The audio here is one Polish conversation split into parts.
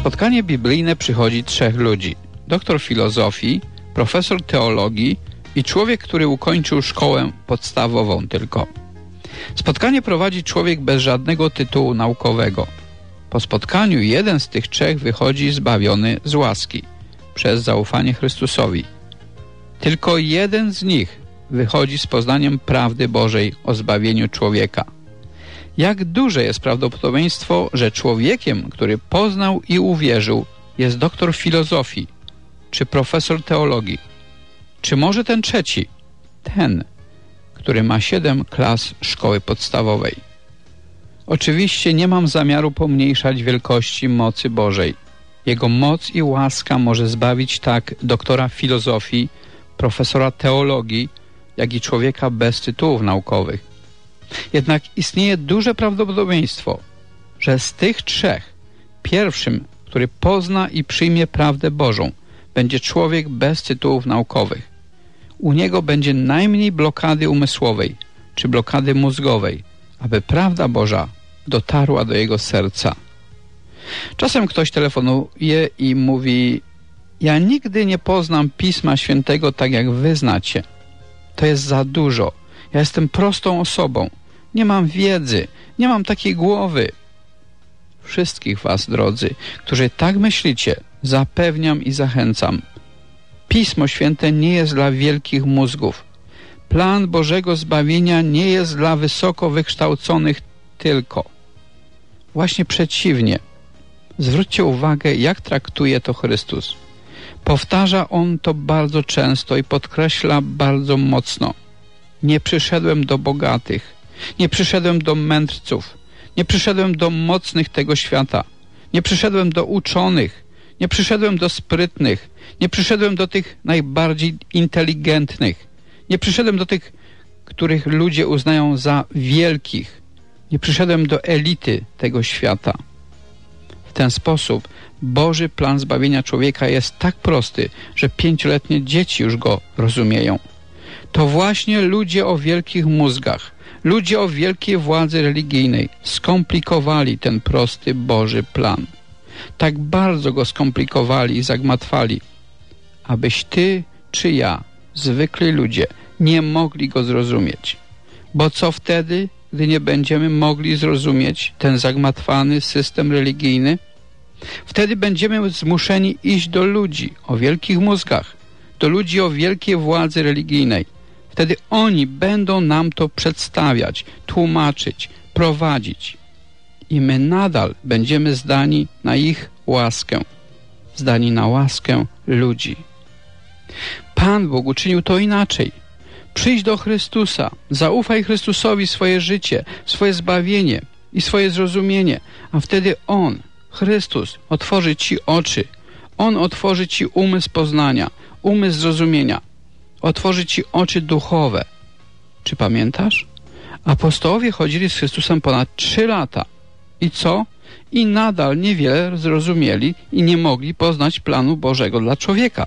spotkanie biblijne przychodzi 3 ludzi. Doktor filozofii, profesor teologii i człowiek, który ukończył szkołę podstawową tylko. Spotkanie prowadzi człowiek bez żadnego tytułu naukowego. Po spotkaniu jeden z tych 3 wychodzi zbawiony z łaski przez zaufanie Chrystusowi. Tylko jeden z nich wychodzi z poznaniem prawdy Bożej o zbawieniu człowieka. Jak duże jest prawdopodobieństwo, że człowiekiem, który poznał i uwierzył, jest doktor filozofii czy profesor teologii? Czy może ten trzeci, ten, który ma 7 klas szkoły podstawowej? Oczywiście nie mam zamiaru pomniejszać wielkości mocy Bożej. Jego moc i łaska może zbawić tak doktora filozofii, profesora teologii, jak i człowieka bez tytułów naukowych. Jednak istnieje duże prawdopodobieństwo, że z tych 3 pierwszym, który pozna i przyjmie prawdę Bożą, będzie człowiek bez tytułów naukowych. U niego będzie najmniej blokady umysłowej czy blokady mózgowej, aby prawda Boża dotarła do jego serca. Czasem ktoś telefonuje i mówi: ja nigdy nie poznam Pisma Świętego tak jak wy znacie. To jest za dużo. Ja jestem prostą osobą. Nie mam wiedzy. Nie mam takiej głowy. Wszystkich was, drodzy, którzy tak myślicie, zapewniam i zachęcam. Pismo Święte nie jest dla wielkich mózgów. Plan Bożego zbawienia nie jest dla wysoko wykształconych tylko. Właśnie przeciwnie. Zwróćcie uwagę, jak traktuje to Chrystus. Powtarza On to bardzo często i podkreśla bardzo mocno. Nie przyszedłem do bogatych, nie przyszedłem do mędrców, nie przyszedłem do mocnych tego świata, nie przyszedłem do uczonych, nie przyszedłem do sprytnych, nie przyszedłem do tych najbardziej inteligentnych, nie przyszedłem do tych, których ludzie uznają za wielkich, nie przyszedłem do elity tego świata. W ten sposób Boży plan zbawienia człowieka jest tak prosty, że 5-letnie dzieci już go rozumieją. To właśnie ludzie o wielkich mózgach, ludzie o wielkiej władzy religijnej skomplikowali ten prosty Boży plan. Tak bardzo go skomplikowali i zagmatwali, abyś ty czy ja, zwykli ludzie, nie mogli go zrozumieć. Bo co wtedy, gdy nie będziemy mogli zrozumieć ten zagmatwany system religijny? Wtedy będziemy zmuszeni iść do ludzi o wielkich mózgach, do ludzi o wielkiej władzy religijnej. Wtedy oni będą nam to przedstawiać, tłumaczyć, prowadzić. I my nadal będziemy zdani na ich łaskę, zdani na łaskę ludzi. Pan Bóg uczynił to inaczej. Przyjdź do Chrystusa, zaufaj Chrystusowi swoje życie, swoje zbawienie i swoje zrozumienie, a wtedy On, Chrystus, otworzy ci oczy. On otworzy ci umysł poznania, umysł zrozumienia. Otworzy ci oczy duchowe. Czy pamiętasz? Apostołowie chodzili z Chrystusem ponad 3 lata. I co? I nadal niewiele zrozumieli i nie mogli poznać planu Bożego dla człowieka.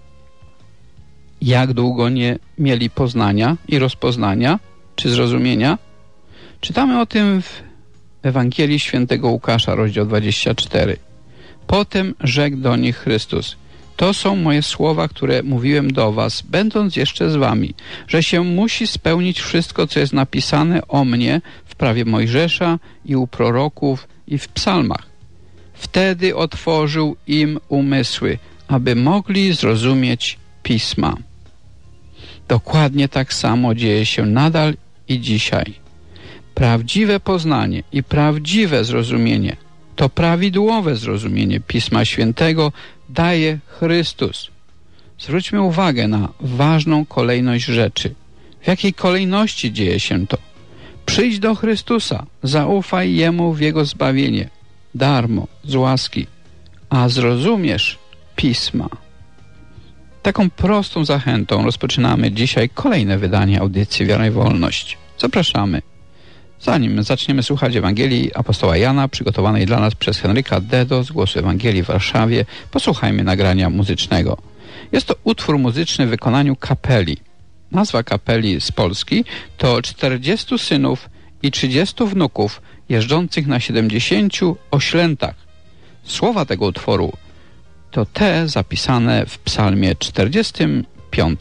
Jak długo nie mieli poznania i rozpoznania, czy zrozumienia? Czytamy o tym w Ewangelii Świętego Łukasza, rozdział 24. Potem rzekł do nich Chrystus: to są moje słowa, które mówiłem do was, będąc jeszcze z wami, że się musi spełnić wszystko, co jest napisane o mnie w prawie Mojżesza i u proroków i w psalmach. Wtedy otworzył im umysły, aby mogli zrozumieć Pisma. Dokładnie tak samo dzieje się nadal i dzisiaj. Prawdziwe poznanie i prawdziwe zrozumienie, to prawidłowe zrozumienie Pisma Świętego daje Chrystus. Zwróćmy uwagę na ważną kolejność rzeczy. W jakiej kolejności dzieje się to? Przyjdź do Chrystusa, zaufaj Jemu w Jego zbawienie, darmo, z łaski, a zrozumiesz Pisma. Taką prostą zachętą rozpoczynamy dzisiaj kolejne wydanie audycji Wiara i Wolność. Zapraszamy. Zanim zaczniemy słuchać Ewangelii apostoła Jana, przygotowanej dla nas przez Henryka Dedo z Głosu Ewangelii w Warszawie, posłuchajmy nagrania muzycznego. Jest to utwór muzyczny w wykonaniu kapeli. Nazwa kapeli z Polski to 40 synów i 30 wnuków jeżdżących na 70 oślętach. Słowa tego utworu to te zapisane w psalmie 45.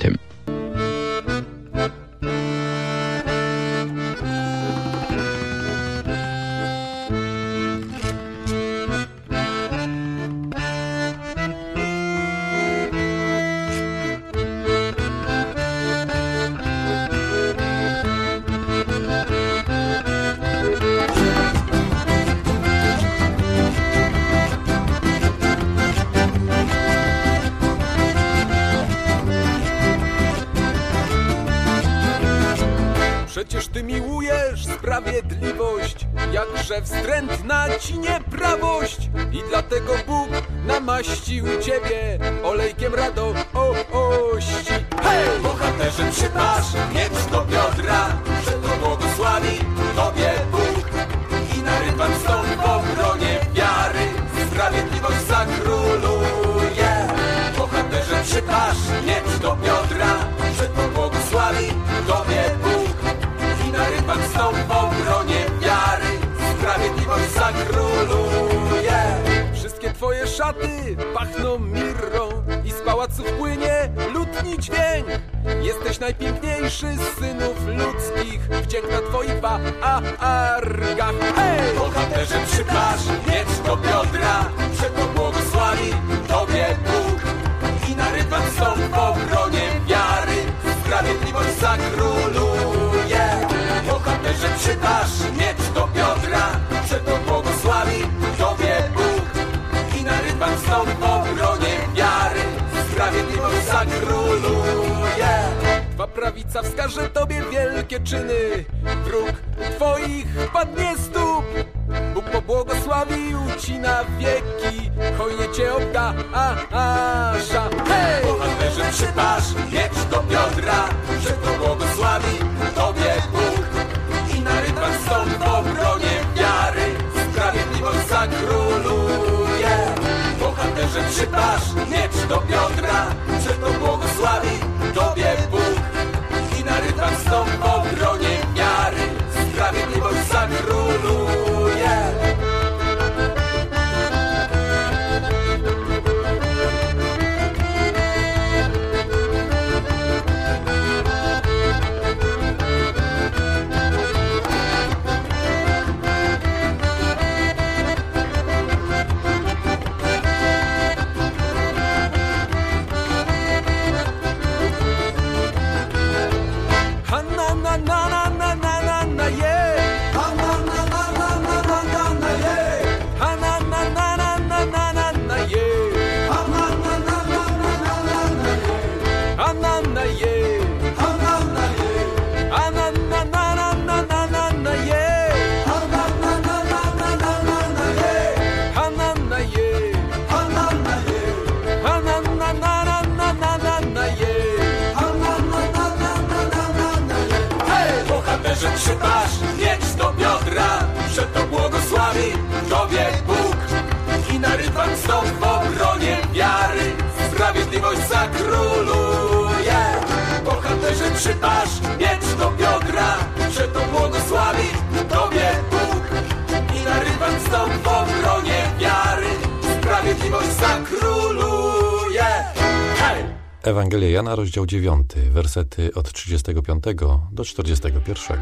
Przecież Ty miłujesz sprawiedliwość, jakże wstrętna Ci nieprawość. I dlatego Bóg namaścił Ciebie olejkiem radości. Hej! Bohaterze, przypasz miecz do biodra, że to błogosławi Tobie Bóg. I na ryban stąd w obronie wiary sprawiedliwość zakróluje. Bohaterze, przypasz miecz do biodra, że to błogosławi Tobie Bóg. Ryban stąd w obronie wiary sprawiedliwość zakróluje. Wszystkie Twoje szaty pachną mirrą i z pałaców płynie lutni dźwięk. Jesteś najpiękniejszy z synów ludzkich, wdzięk na Twoich wargach. Hej! Bohaterze, przypasz miecz do biodra, że to błogosławi Tobie Bóg. I na ryban stąd w obronie wiary sprawiedliwość zakróluje. Bohaterze, przypasz miecz do biodra, że to błogosławi Tobie Bóg. I na ryban stąd w obronie wiary sprawiedliwość zakróluje. Twa prawica wskaże Tobie wielkie czyny, wróg Twoich padnie stóp. Bóg pobłogosławił Ci na wieki, hojnie Cię obdarza. Hej! Bohaterze, przypasz miecz do biodra, że to błogosławi Tobie Bóg. I na ryban stąd w obronie wiary sprawiedliwość zakróluje. Bohaterze, przypasz miecz do biodra, że to błogosławi Tobie Bóg. I na ryban stąd w obronie wiary sprawiedliwość zakróluje. Bohaterze, przypasz miecz do biodra, że to błogosławi Tobie Bóg. I na ryban stąd w obronie wiary sprawiedliwość zakróluje. Bohaterze, przypasz miecz do biodra, że to błogosławi Tobie Bóg. I na ryban stąd w obronie wiary sprawiedliwość zakróluje. Hej! Ewangelia Jana, rozdział 9, wersety od 35 do 41.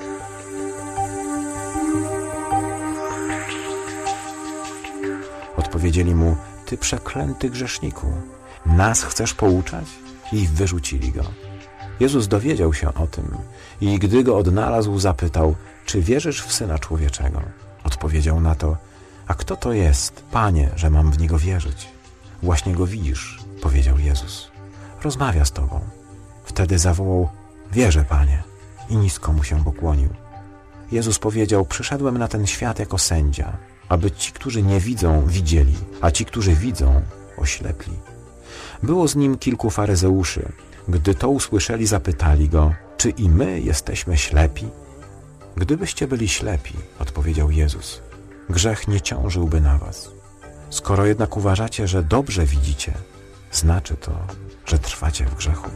Odpowiedzieli mu: Ty przeklęty grzeszniku, nas chcesz pouczać? I wyrzucili go. Jezus dowiedział się o tym i gdy go odnalazł, zapytał: Czy wierzysz w Syna Człowieczego? Odpowiedział na to: A kto to jest, Panie, że mam w Niego wierzyć? Właśnie Go widzisz, powiedział Jezus. Rozmawia z Tobą. Wtedy zawołał: Wierzę, Panie, i nisko mu się pokłonił. Jezus powiedział: Przyszedłem na ten świat jako sędzia, aby ci, którzy nie widzą, widzieli, a ci, którzy widzą, oślepli. Było z nim kilku faryzeuszy. Gdy to usłyszeli, zapytali go: Czy i my jesteśmy ślepi? Gdybyście byli ślepi, odpowiedział Jezus, grzech nie ciążyłby na was. Skoro jednak uważacie, że dobrze widzicie, znaczy to, że trwacie w grzechu.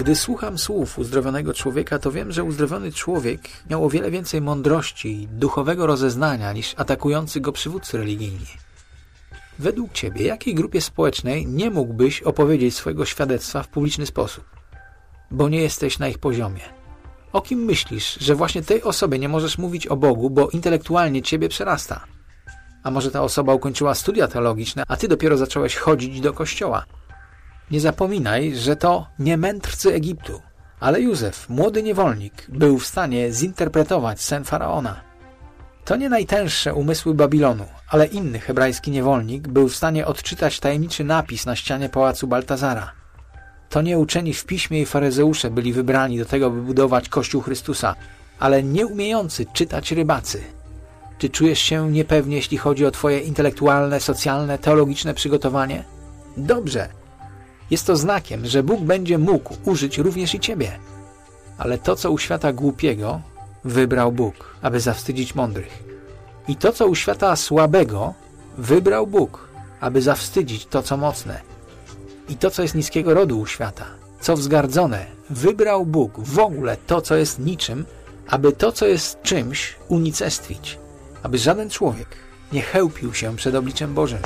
Gdy słucham słów uzdrowionego człowieka, to wiem, że uzdrowiony człowiek miał o wiele więcej mądrości i duchowego rozeznania niż atakujący go przywódcy religijni. Według Ciebie, jakiej grupie społecznej nie mógłbyś opowiedzieć swojego świadectwa w publiczny sposób? Bo nie jesteś na ich poziomie. O kim myślisz, że właśnie tej osobie nie możesz mówić o Bogu, bo intelektualnie Ciebie przerasta? A może ta osoba ukończyła studia teologiczne, a Ty dopiero zacząłeś chodzić do kościoła? Nie zapominaj, że to nie mędrcy Egiptu, ale Józef, młody niewolnik, był w stanie zinterpretować sen Faraona. To nie najtęższe umysły Babilonu, ale inny hebrajski niewolnik był w stanie odczytać tajemniczy napis na ścianie pałacu Baltazara. To nie uczeni w piśmie i faryzeusze byli wybrani do tego, by budować Kościół Chrystusa, ale nieumiejący czytać rybacy. Czy czujesz się niepewnie, jeśli chodzi o Twoje intelektualne, socjalne, teologiczne przygotowanie? Dobrze. Jest to znakiem, że Bóg będzie mógł użyć również i Ciebie. Ale to, co u świata głupiego, wybrał Bóg, aby zawstydzić mądrych. I to, co u świata słabego, wybrał Bóg, aby zawstydzić to, co mocne. I to, co jest niskiego rodu u świata, co wzgardzone, wybrał Bóg w ogóle to, co jest niczym, aby to, co jest czymś, unicestwić. Aby żaden człowiek nie chełpił się przed obliczem Bożym.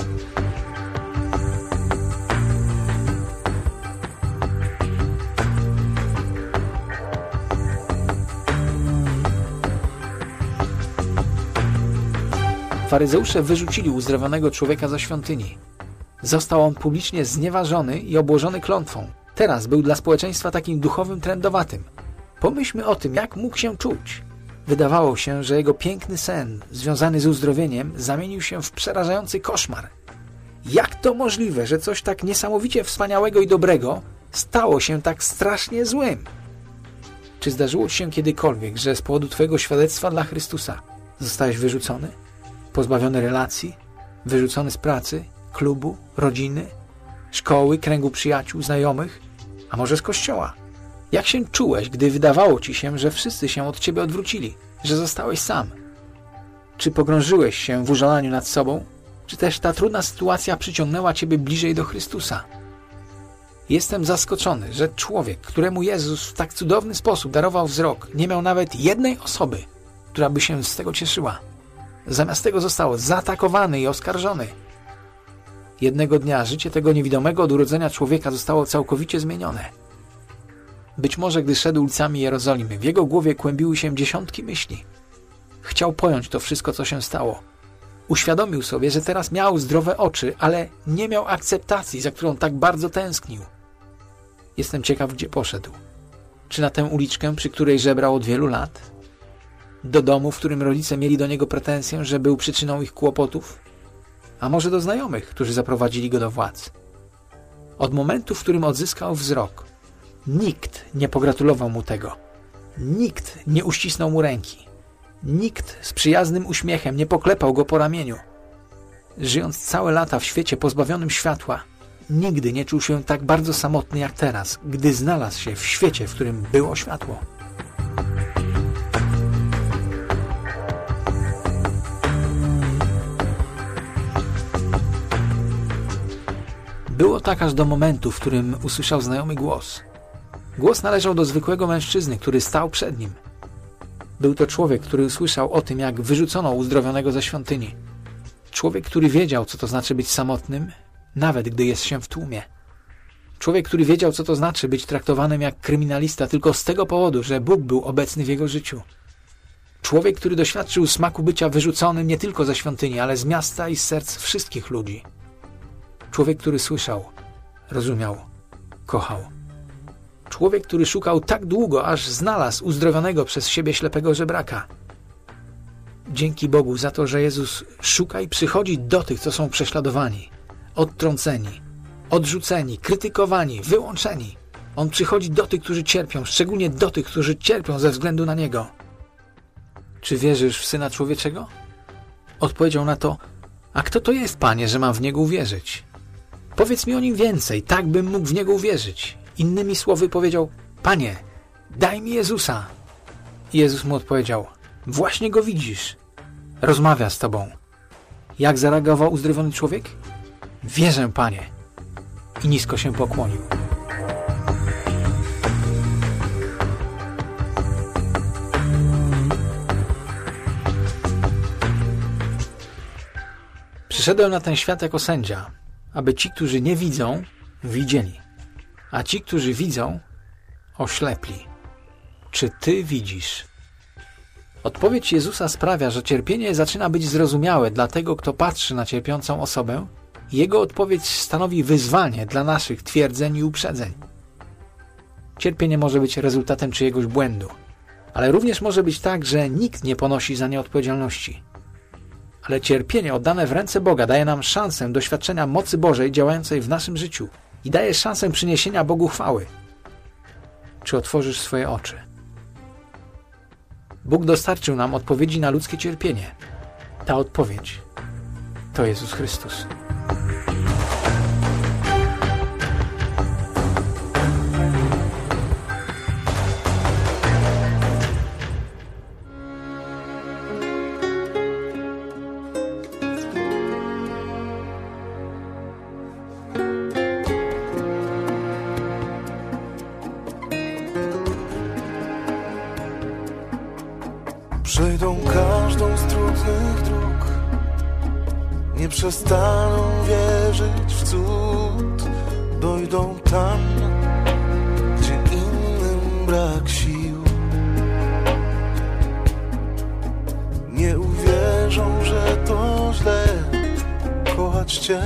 Faryzeusze wyrzucili uzdrowionego człowieka ze świątyni. Został on publicznie znieważony i obłożony klątwą. Teraz był dla społeczeństwa takim duchowym trędowatym. Pomyślmy o tym, jak mógł się czuć. Wydawało się, że jego piękny sen, związany z uzdrowieniem, zamienił się w przerażający koszmar. Jak to możliwe, że coś tak niesamowicie wspaniałego i dobrego stało się tak strasznie złym? Czy zdarzyło Ci się kiedykolwiek, że z powodu Twojego świadectwa dla Chrystusa zostałeś wyrzucony? Pozbawiony relacji? Wyrzucony z pracy, klubu, rodziny, szkoły, kręgu przyjaciół, znajomych? A może z kościoła? Jak się czułeś, gdy wydawało Ci się, że wszyscy się od Ciebie odwrócili, że zostałeś sam? Czy pogrążyłeś się w użalaniu nad sobą? Czy też ta trudna sytuacja przyciągnęła Ciebie bliżej do Chrystusa? Jestem zaskoczony, że człowiek, któremu Jezus w tak cudowny sposób darował wzrok, nie miał nawet jednej osoby, która by się z tego cieszyła. Zamiast tego został zaatakowany i oskarżony. Jednego dnia życie tego niewidomego od urodzenia człowieka zostało całkowicie zmienione. Być może, gdy szedł ulicami Jerozolimy, w jego głowie kłębiły się dziesiątki myśli. Chciał pojąć to wszystko, co się stało. Uświadomił sobie, że teraz miał zdrowe oczy, ale nie miał akceptacji, za którą tak bardzo tęsknił. Jestem ciekaw, gdzie poszedł. Czy na tę uliczkę, przy której żebrał od wielu lat? Do domu, w którym rodzice mieli do niego pretensję, że był przyczyną ich kłopotów? A może do znajomych, którzy zaprowadzili go do władz? Od momentu, w którym odzyskał wzrok, nikt nie pogratulował mu tego. Nikt nie uścisnął mu ręki. Nikt z przyjaznym uśmiechem nie poklepał go po ramieniu. Żyjąc całe lata w świecie pozbawionym światła, nigdy nie czuł się tak bardzo samotny jak teraz, gdy znalazł się w świecie, w którym było światło. Było tak aż do momentu, w którym usłyszał znajomy głos. Głos należał do zwykłego mężczyzny, który stał przed nim. Był to człowiek, który usłyszał o tym, jak wyrzucono uzdrowionego ze świątyni. Człowiek, który wiedział, co to znaczy być samotnym, nawet gdy jest się w tłumie. Człowiek, który wiedział, co to znaczy być traktowanym jak kryminalista tylko z tego powodu, że Bóg był obecny w jego życiu. Człowiek, który doświadczył smaku bycia wyrzuconym nie tylko ze świątyni, ale z miasta i z serc wszystkich ludzi. Człowiek, który słyszał, rozumiał, kochał. Człowiek, który szukał tak długo, aż znalazł uzdrowionego przez siebie ślepego żebraka. Dzięki Bogu za to, że Jezus szuka i przychodzi do tych, co są prześladowani, odtrąceni, odrzuceni, krytykowani, wyłączeni. On przychodzi do tych, którzy cierpią, szczególnie do tych, którzy cierpią ze względu na Niego. Czy wierzysz w Syna Człowieczego? Odpowiedział na to, a kto to jest, Panie, że mam w Niego uwierzyć? Powiedz mi o Nim więcej, tak bym mógł w Niego uwierzyć. Innymi słowy powiedział, Panie, daj mi Jezusa. I Jezus mu odpowiedział, właśnie Go widzisz. Rozmawia z Tobą. Jak zareagował uzdrowiony człowiek? Wierzę, Panie. I nisko się pokłonił. Przyszedłem na ten świat jako sędzia, aby ci, którzy nie widzą, widzieli, a ci, którzy widzą, oślepli. Czy ty widzisz? Odpowiedź Jezusa sprawia, że cierpienie zaczyna być zrozumiałe dla tego, kto patrzy na cierpiącą osobę. Jego odpowiedź stanowi wyzwanie dla naszych twierdzeń i uprzedzeń. Cierpienie może być rezultatem czyjegoś błędu, ale również może być tak, że nikt nie ponosi za nie odpowiedzialności. Ale cierpienie oddane w ręce Boga daje nam szansę doświadczenia mocy Bożej działającej w naszym życiu i daje szansę przyniesienia Bogu chwały. Czy otworzysz swoje oczy? Bóg dostarczył nam odpowiedzi na ludzkie cierpienie. Ta odpowiedź to Jezus Chrystus. Przejdą każdą z trudnych dróg, nie przestaną wierzyć w cud. Dojdą tam, gdzie innym brak sił. Nie uwierzą, że to źle kochać Cię.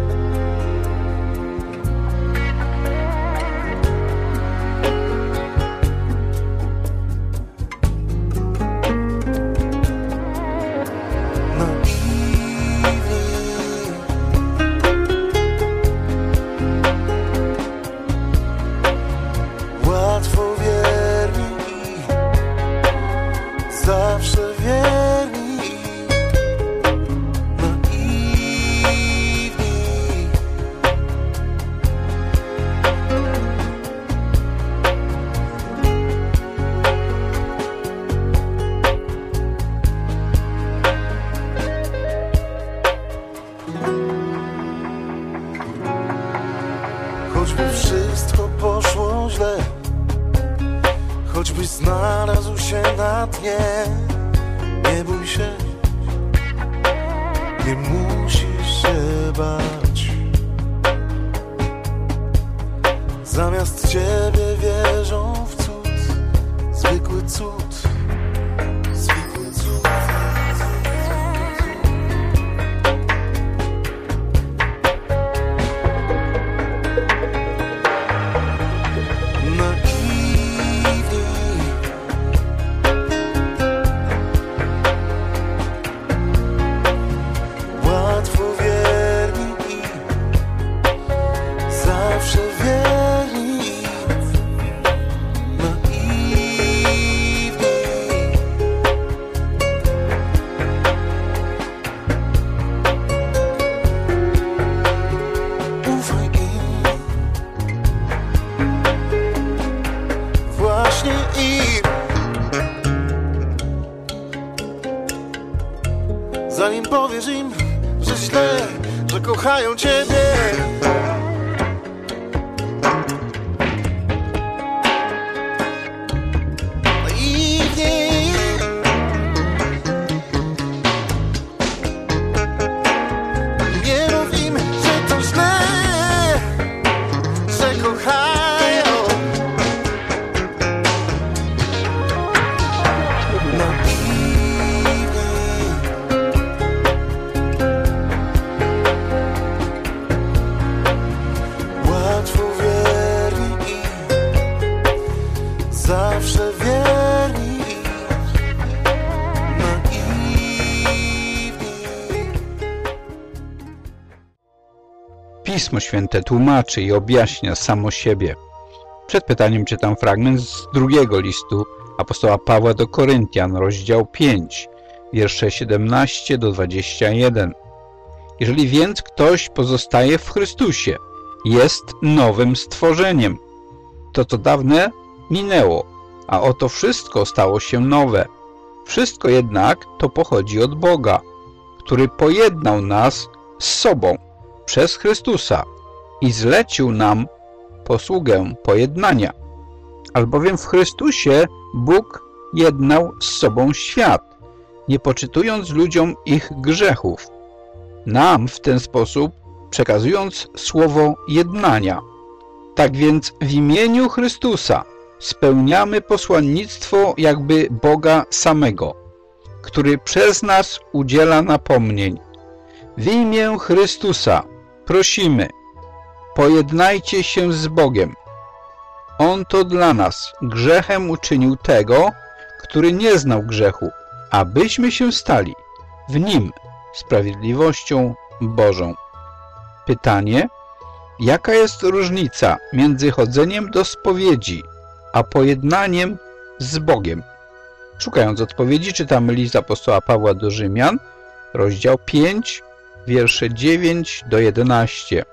Choćby wszystko poszło źle, choćbyś znalazł się na dnie, nie bój się, nie musisz się bać. Zamiast Ciebie wierzą w cud, zwykły cud. Zanim powiesz im, że źle, że kochają Ciebie. Naiwnie nie mów im, że to źle, że kochają. Zawsze wierni, naiwni. Pismo Święte tłumaczy i objaśnia samo siebie. Przed pytaniem czytam fragment z drugiego listu apostoła Pawła do Koryntian, rozdział 5, wiersze 17 do 21. Jeżeli więc ktoś pozostaje w Chrystusie, jest nowym stworzeniem. To, co dawne, minęło, a oto wszystko stało się nowe. Wszystko jednak to pochodzi od Boga, który pojednał nas z sobą przez Chrystusa i zlecił nam posługę pojednania. Albowiem w Chrystusie Bóg jednał z sobą świat, nie poczytując ludziom ich grzechów. nam w ten sposób przekazując słowo jednania. Tak więc w imieniu Chrystusa spełniamy posłannictwo jakby Boga samego, który przez nas udziela napomnień. W imię Chrystusa prosimy, pojednajcie się z Bogiem. On to dla nas grzechem uczynił tego, który nie znał grzechu, abyśmy się stali w Nim sprawiedliwością Bożą. Pytanie: jaka jest różnica między chodzeniem do spowiedzi a pojednaniem z Bogiem? Szukając odpowiedzi, czytamy list apostoła Pawła do Rzymian, rozdział 5, wiersze 9 do 11.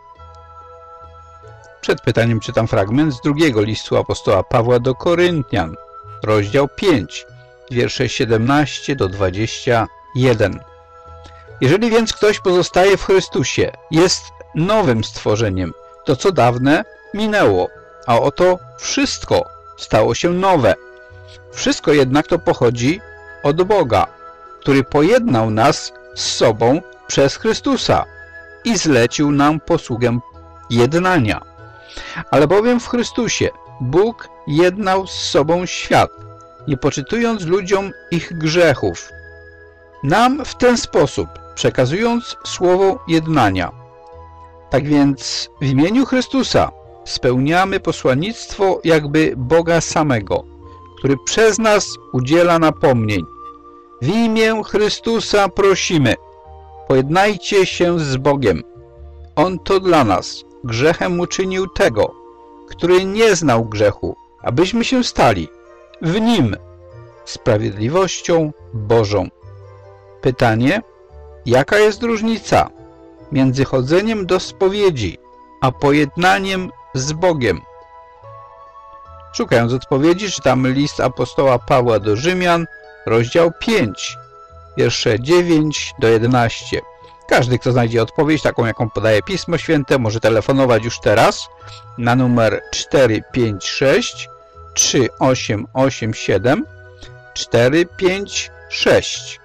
Przed pytaniem czytam fragment z drugiego listu apostoła Pawła do Koryntian, rozdział 5, wiersze 17 do 21. Jeżeli więc ktoś pozostaje w Chrystusie, jest nowym stworzeniem. To, co dawne, minęło, a oto wszystko stało się nowe. Wszystko jednak to pochodzi od Boga, który pojednał nas z sobą przez Chrystusa i zlecił nam posługę jednania. Albowiem w Chrystusie Bóg jednał z sobą świat, nie poczytując ludziom ich grzechów. Nam w ten sposób przekazując słowo jednania. Tak więc w imieniu Chrystusa spełniamy posłannictwo jakby Boga samego, który przez nas udziela napomnień. W imię Chrystusa prosimy, pojednajcie się z Bogiem. On to dla nas grzechem uczynił tego, który nie znał grzechu, abyśmy się stali w Nim sprawiedliwością Bożą. Pytanie: jaka jest różnica między chodzeniem do spowiedzi a pojednaniem z Bogiem? Szukając odpowiedzi, czytamy list apostoła Pawła do Rzymian, rozdział 5, wiersze 9 do 11. Każdy, kto znajdzie odpowiedź, taką jaką podaje Pismo Święte, może telefonować już teraz na numer 456 3887 456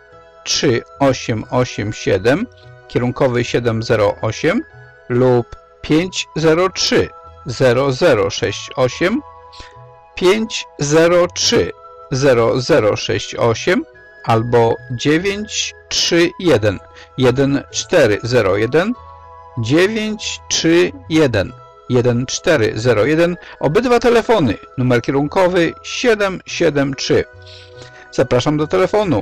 3887, kierunkowy 708 lub 503 0068 503 0068 albo 931 1401 931 1401. Obydwa telefony, numer kierunkowy 773. Zapraszam do telefonu.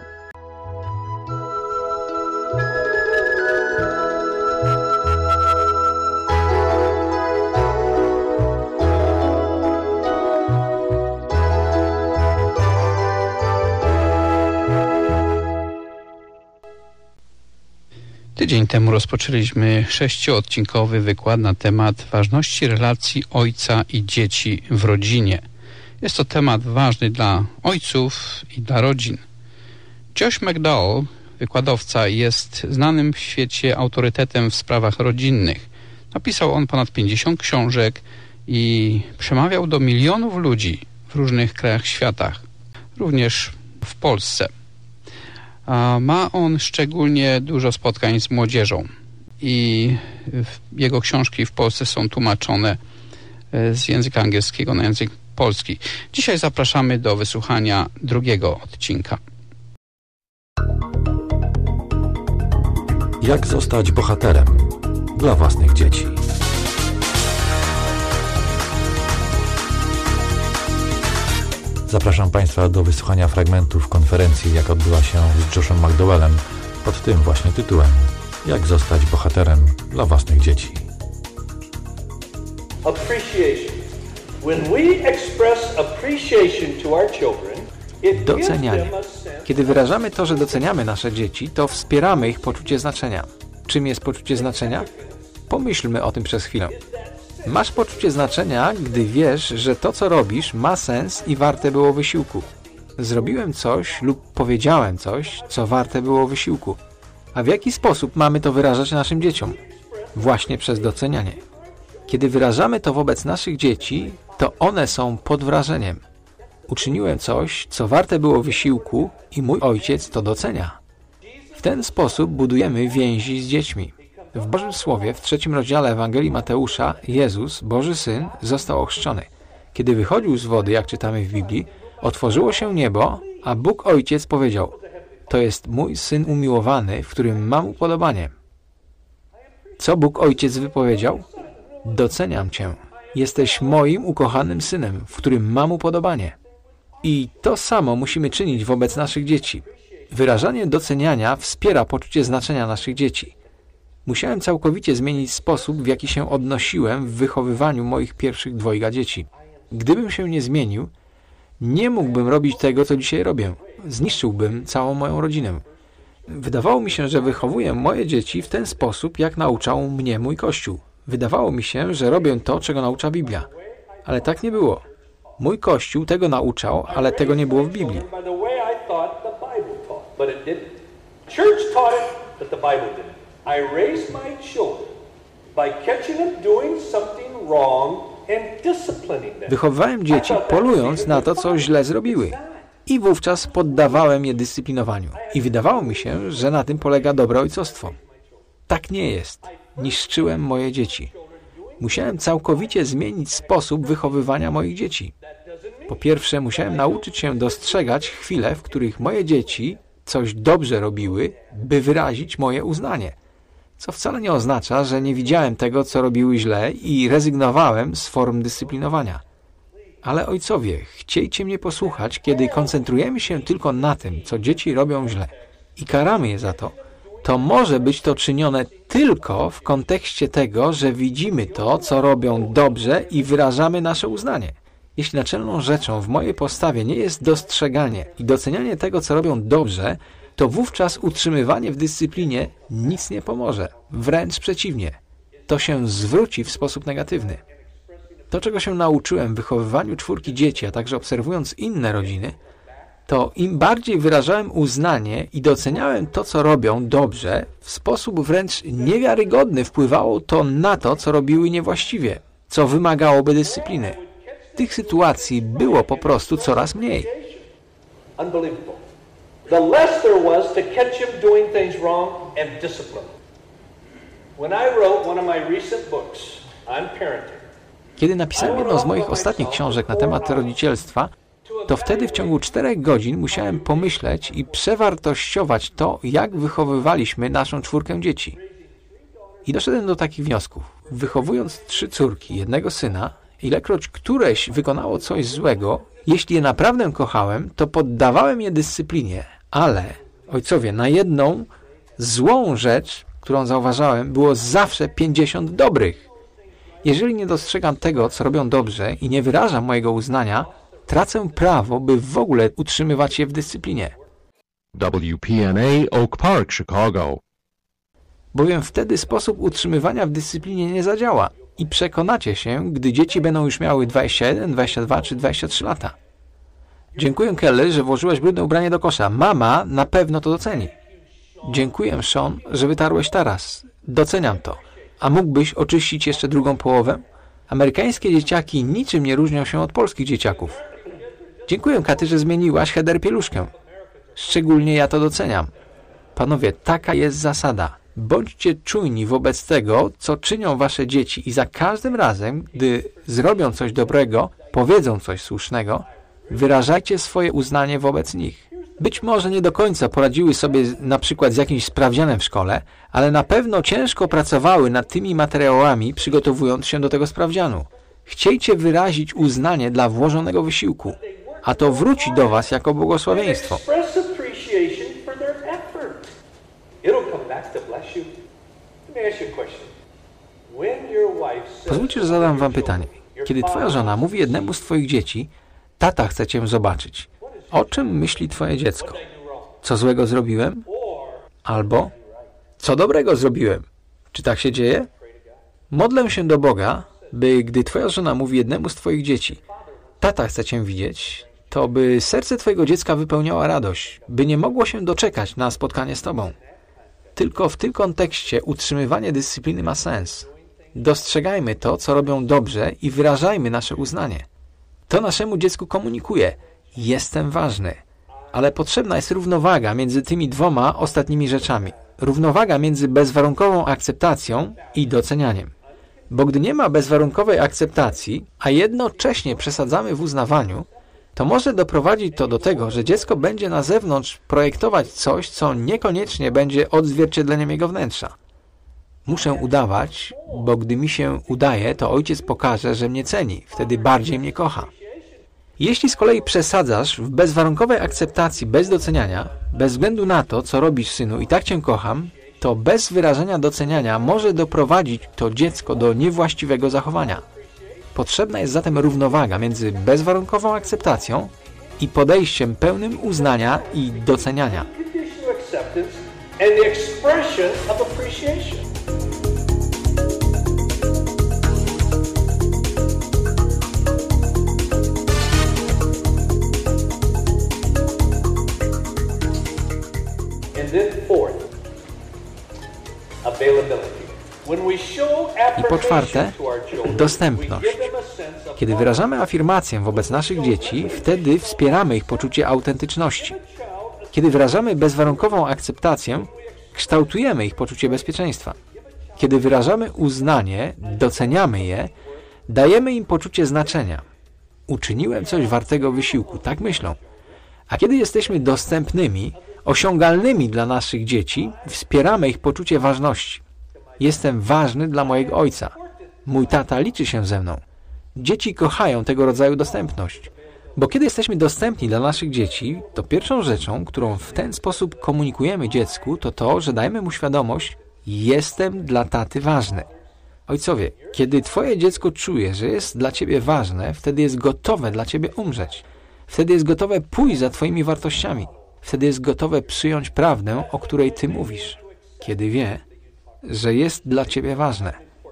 Tydzień temu rozpoczęliśmy 6-odcinkowy wykład na temat ważności relacji ojca i dzieci w rodzinie. Jest to temat ważny dla ojców i dla rodzin. Josh McDowell, wykładowca, jest znanym w świecie autorytetem w sprawach rodzinnych. Napisał on ponad 50 książek i przemawiał do milionów ludzi w różnych krajach świata, również w Polsce. Ma on szczególnie dużo spotkań z młodzieżą i jego książki w Polsce są tłumaczone z języka angielskiego na język polski. Dzisiaj zapraszamy do wysłuchania drugiego odcinka. Jak zostać bohaterem dla własnych dzieci? Zapraszam Państwa do wysłuchania fragmentów konferencji, jak odbyła się z Joshem McDowellem pod tym właśnie tytułem: Jak zostać bohaterem dla własnych dzieci. Docenianie. Kiedy wyrażamy to, że doceniamy nasze dzieci, to wspieramy ich poczucie znaczenia. Czym jest poczucie znaczenia? Pomyślmy o tym przez chwilę. Masz poczucie znaczenia, gdy wiesz, że to, co robisz, ma sens i warte było wysiłku. Zrobiłem coś lub powiedziałem coś, co warte było wysiłku. A w jaki sposób mamy to wyrażać naszym dzieciom? Właśnie przez docenianie. Kiedy wyrażamy to wobec naszych dzieci, to one są pod wrażeniem. Uczyniłem coś, co warte było wysiłku i mój ojciec to docenia. W ten sposób budujemy więzi z dziećmi. W Bożym Słowie, w 3 rozdziale Ewangelii Mateusza, Jezus, Boży Syn, został ochrzczony. Kiedy wychodził z wody, jak czytamy w Biblii, otworzyło się niebo, a Bóg Ojciec powiedział: to jest mój Syn umiłowany, w którym mam upodobanie. Co Bóg Ojciec wypowiedział? Doceniam Cię. Jesteś moim ukochanym Synem, w którym mam upodobanie. I to samo musimy czynić wobec naszych dzieci. Wyrażanie doceniania wspiera poczucie znaczenia naszych dzieci. Musiałem całkowicie zmienić sposób, w jaki się odnosiłem w wychowywaniu moich pierwszych 2 dzieci. Gdybym się nie zmienił, nie mógłbym robić tego, co dzisiaj robię. Zniszczyłbym całą moją rodzinę. Wydawało mi się, że wychowuję moje dzieci w ten sposób, jak nauczał mnie mój Kościół. Wydawało mi się, że robię to, czego naucza Biblia. Ale tak nie było. Mój Kościół tego nauczał, ale tego nie było w Biblii. Wychowywałem dzieci, polując na to, co źle zrobiły. I wówczas poddawałem je dyscyplinowaniu. I wydawało mi się, że na tym polega dobre ojcostwo. Tak nie jest. Niszczyłem moje dzieci. Musiałem całkowicie zmienić sposób wychowywania moich dzieci. Po pierwsze, musiałem nauczyć się dostrzegać chwile, w których moje dzieci coś dobrze robiły, by wyrazić moje uznanie. Co wcale nie oznacza, że nie widziałem tego, co robiły źle i rezygnowałem z form dyscyplinowania. Ale ojcowie, chciejcie mnie posłuchać, kiedy koncentrujemy się tylko na tym, co dzieci robią źle i karamy je za to, to może być to czynione tylko w kontekście tego, że widzimy to, co robią dobrze i wyrażamy nasze uznanie. Jeśli naczelną rzeczą w mojej postawie nie jest dostrzeganie i docenianie tego, co robią dobrze, to wówczas utrzymywanie w dyscyplinie nic nie pomoże. Wręcz przeciwnie. To się zwróci w sposób negatywny. To, czego się nauczyłem w wychowywaniu 4 dzieci, a także obserwując inne rodziny, to im bardziej wyrażałem uznanie i doceniałem to, co robią dobrze, w sposób wręcz niewiarygodny wpływało to na to, co robiły niewłaściwie, co wymagałoby dyscypliny. Tych sytuacji było po prostu coraz mniej. The less there was to catch him doing things wrong and discipline. When I wrote one of my recent books on parenting, kiedy napisałem jedną z moich ostatnich książek na temat rodzicielstwa, to wtedy w ciągu 4 godzin musiałem pomyśleć i przewartościować to, jak wychowywaliśmy naszą 4 dzieci. I doszedłem do takich wniosków. Wychowując 3 córki, 1 syna, ilekroć któreś wykonało coś złego, jeśli je naprawdę kochałem, to poddawałem je dyscyplinie. Ale, ojcowie, na jedną złą rzecz, którą zauważałem, było zawsze 50 dobrych. Jeżeli nie dostrzegam tego, co robią dobrze i nie wyrażam mojego uznania, tracę prawo, by w ogóle utrzymywać je w dyscyplinie. WPNA Oak Park, Chicago. Bowiem wtedy sposób utrzymywania w dyscyplinie nie zadziała i przekonacie się, gdy dzieci będą już miały 21, 22 czy 23 lata. Dziękuję, Kelly, że włożyłeś brudne ubranie do kosza. Mama na pewno to doceni. Dziękuję, Sean, że wytarłeś taras. Doceniam to. A mógłbyś oczyścić jeszcze drugą połowę? Amerykańskie dzieciaki niczym nie różnią się od polskich dzieciaków. Dziękuję, Katy, że zmieniłaś header pieluszkę. Szczególnie ja to doceniam. Panowie, taka jest zasada. Bądźcie czujni wobec tego, co czynią wasze dzieci i za każdym razem, gdy zrobią coś dobrego, powiedzą coś słusznego, wyrażajcie swoje uznanie wobec nich. Być może nie do końca poradziły sobie na przykład z jakimś sprawdzianem w szkole, ale na pewno ciężko pracowały nad tymi materiałami, przygotowując się do tego sprawdzianu. Chciejcie wyrazić uznanie dla włożonego wysiłku, a to wróci do was jako błogosławieństwo. Pozwólcie, że zadam wam pytanie. Kiedy twoja żona mówi jednemu z twoich dzieci: tata chce cię zobaczyć, o czym myśli twoje dziecko? Co złego zrobiłem? Albo co dobrego zrobiłem? Czy tak się dzieje? Modlę się do Boga, by gdy twoja żona mówi jednemu z twoich dzieci: tata chce cię widzieć, to by serce twojego dziecka wypełniała radość, by nie mogło się doczekać na spotkanie z tobą. Tylko w tym kontekście utrzymywanie dyscypliny ma sens. Dostrzegajmy to, co robią dobrze i wyrażajmy nasze uznanie. To naszemu dziecku komunikuje: jestem ważny. ale potrzebna jest równowaga między tymi dwoma ostatnimi rzeczami. Równowaga między bezwarunkową akceptacją i docenianiem. Bo gdy nie ma bezwarunkowej akceptacji, a jednocześnie przesadzamy w uznawaniu, to może doprowadzić to do tego, że dziecko będzie na zewnątrz projektować coś, co niekoniecznie będzie odzwierciedleniem jego wnętrza. Muszę udawać, bo gdy mi się udaje, to ojciec pokaże, że mnie ceni, wtedy bardziej mnie kocha. Jeśli z kolei przesadzasz w bezwarunkowej akceptacji bez doceniania, bez względu na to, co robisz, synu, i tak cię kocham, to bez wyrażenia doceniania może doprowadzić to dziecko do niewłaściwego zachowania. Potrzebna jest zatem równowaga między bezwarunkową akceptacją i podejściem pełnym uznania i doceniania. I po czwarte, dostępność. Kiedy wyrażamy afirmację wobec naszych dzieci, wtedy wspieramy ich poczucie autentyczności. Kiedy wyrażamy bezwarunkową akceptację, kształtujemy ich poczucie bezpieczeństwa. Kiedy wyrażamy uznanie, doceniamy je, dajemy im poczucie znaczenia. Uczyniłem coś wartego wysiłku, tak myślą. A kiedy jesteśmy dostępnymi, osiągalnymi dla naszych dzieci, wspieramy ich poczucie ważności. Jestem ważny dla mojego ojca. Mój tata liczy się ze mną. Dzieci kochają tego rodzaju dostępność. Bo kiedy jesteśmy dostępni dla naszych dzieci, to pierwszą rzeczą, którą w ten sposób komunikujemy dziecku, to to, że dajemy mu świadomość: jestem dla taty ważny. Ojcowie, kiedy twoje dziecko czuje, że jest dla ciebie ważne, wtedy jest gotowe dla ciebie umrzeć. Wtedy jest gotowe pójść za twoimi wartościami. Wtedy jest gotowe przyjąć prawdę, o której ty mówisz. Kiedy wie, że jest dla ciebie ważne.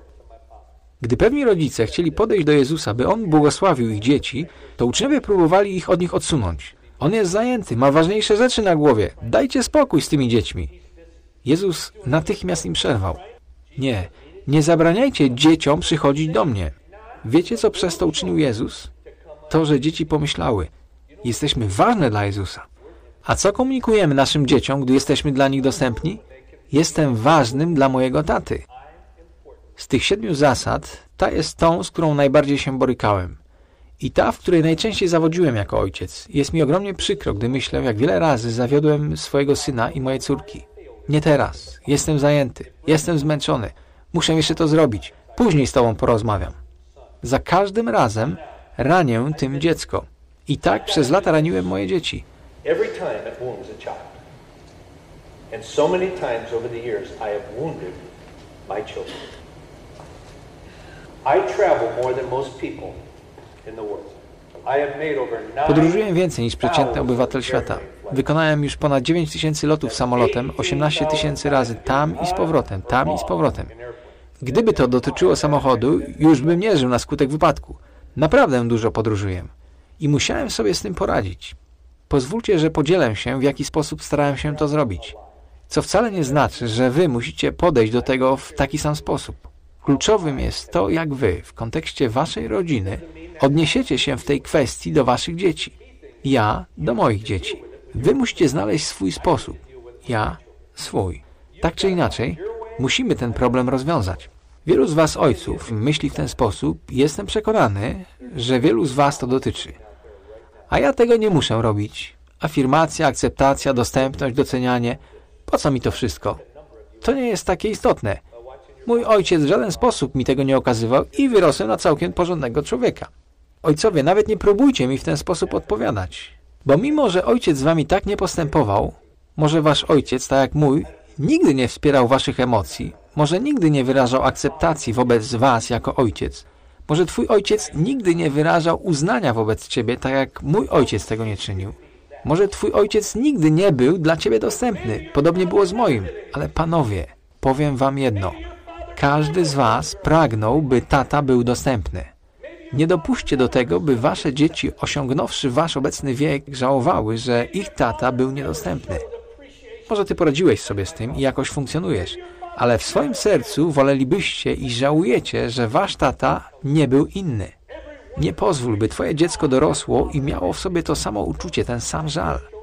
Gdy pewni rodzice chcieli podejść do Jezusa, by On błogosławił ich dzieci, to uczniowie próbowali ich od nich odsunąć. On jest zajęty, ma ważniejsze rzeczy na głowie. Dajcie spokój z tymi dziećmi. Jezus natychmiast im przerwał. Nie zabraniajcie dzieciom przychodzić do mnie. Wiecie, co przez to uczynił Jezus? To, że dzieci pomyślały: jesteśmy ważne dla Jezusa. A co komunikujemy naszym dzieciom, gdy jesteśmy dla nich dostępni? Jestem ważnym dla mojego taty. Z tych 7 zasad, ta jest tą, z którą najbardziej się borykałem. I ta, w której najczęściej zawodziłem jako ojciec. Jest mi ogromnie przykro, gdy myślę, jak wiele razy zawiodłem swojego syna i moje córki. Nie teraz. Jestem zajęty. Jestem zmęczony. Muszę jeszcze to zrobić. Później z tobą porozmawiam. Za każdym razem ranię tym dziecko. I tak przez lata raniłem moje dzieci. Every time it wounds a child. And so many times over the years I have wounded my children. I travel more than most people in the world. I have made over 9,000 Podróżuję więcej niż przeciętny obywatel świata. Wykonałem już ponad 9000 lotów samolotem, 18 000 razy tam i z powrotem, tam i z powrotem. Gdyby to dotyczyło samochodu, już bym nie żył na skutek wypadku. Naprawdę dużo podróżuję. I musiałem sobie z tym poradzić. Pozwólcie, że podzielę się, w jaki sposób starałem się to zrobić. Co wcale nie znaczy, że wy musicie podejść do tego w taki sam sposób. Kluczowym jest to, jak wy, w kontekście waszej rodziny, odniesiecie się w tej kwestii do waszych dzieci. Ja do moich dzieci. Wy musicie znaleźć swój sposób. Ja swój. Tak czy inaczej, musimy ten problem rozwiązać. Wielu z was ojców myśli w ten sposób i jestem przekonany, że wielu z was to dotyczy. A ja tego nie muszę robić. Afirmacja, akceptacja, dostępność, docenianie. Po co mi to wszystko? To nie jest takie istotne. Mój ojciec w żaden sposób mi tego nie okazywał i wyrosłem na całkiem porządnego człowieka. Ojcowie, nawet nie próbujcie mi w ten sposób odpowiadać. Bo mimo, że ojciec z wami tak nie postępował, może wasz ojciec, tak jak mój, nigdy nie wspierał waszych emocji, może nigdy nie wyrażał akceptacji wobec was jako ojciec, może twój ojciec nigdy nie wyrażał uznania wobec ciebie, tak jak mój ojciec tego nie czynił. Może twój ojciec nigdy nie był dla ciebie dostępny, podobnie było z moim, ale panowie, powiem wam jedno. Każdy z was pragnął, by tata był dostępny. Nie dopuśćcie do tego, by wasze dzieci, osiągnąwszy wasz obecny wiek, żałowały, że ich tata był niedostępny. Może ty poradziłeś sobie z tym i jakoś funkcjonujesz, ale w swoim sercu wolelibyście i żałujecie, że wasz tata nie był inny. Nie pozwól, by twoje dziecko dorosło i miało w sobie to samo uczucie, ten sam żal.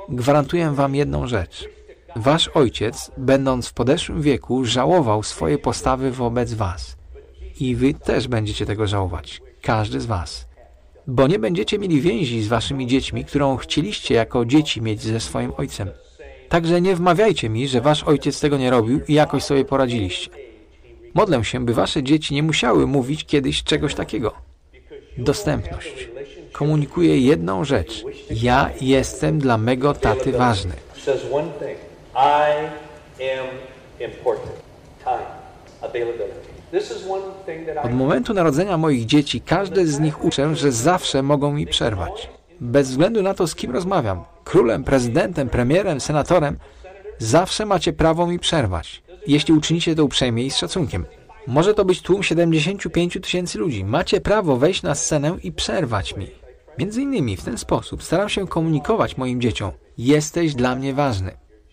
Gwarantuję wam jedną rzecz. Wasz ojciec, będąc w podeszłym wieku, żałował swojej postawy wobec was. I wy też będziecie tego żałować. Każdy z was. Bo nie będziecie mieli więzi z waszymi dziećmi, którą chcieliście jako dzieci mieć ze swoim ojcem. Także nie wmawiajcie mi, że wasz ojciec tego nie robił i jakoś sobie poradziliście. Modlę się, by wasze dzieci nie musiały mówić kiedyś czegoś takiego. Dostępność. Komunikuję jedną rzecz. Ja jestem dla mego taty ważny. Od momentu narodzenia moich dzieci każde z nich uczę, że zawsze mogą mi przerwać. Bez względu na to, z kim rozmawiam. Królem, prezydentem, premierem, senatorem. Zawsze macie prawo mi przerwać. Jeśli uczynicie to uprzejmie i z szacunkiem. Może to być tłum 75 000 ludzi. Macie prawo wejść na scenę i przerwać mi. Między innymi w ten sposób staram się komunikować moim dzieciom. Jesteś dla mnie ważny.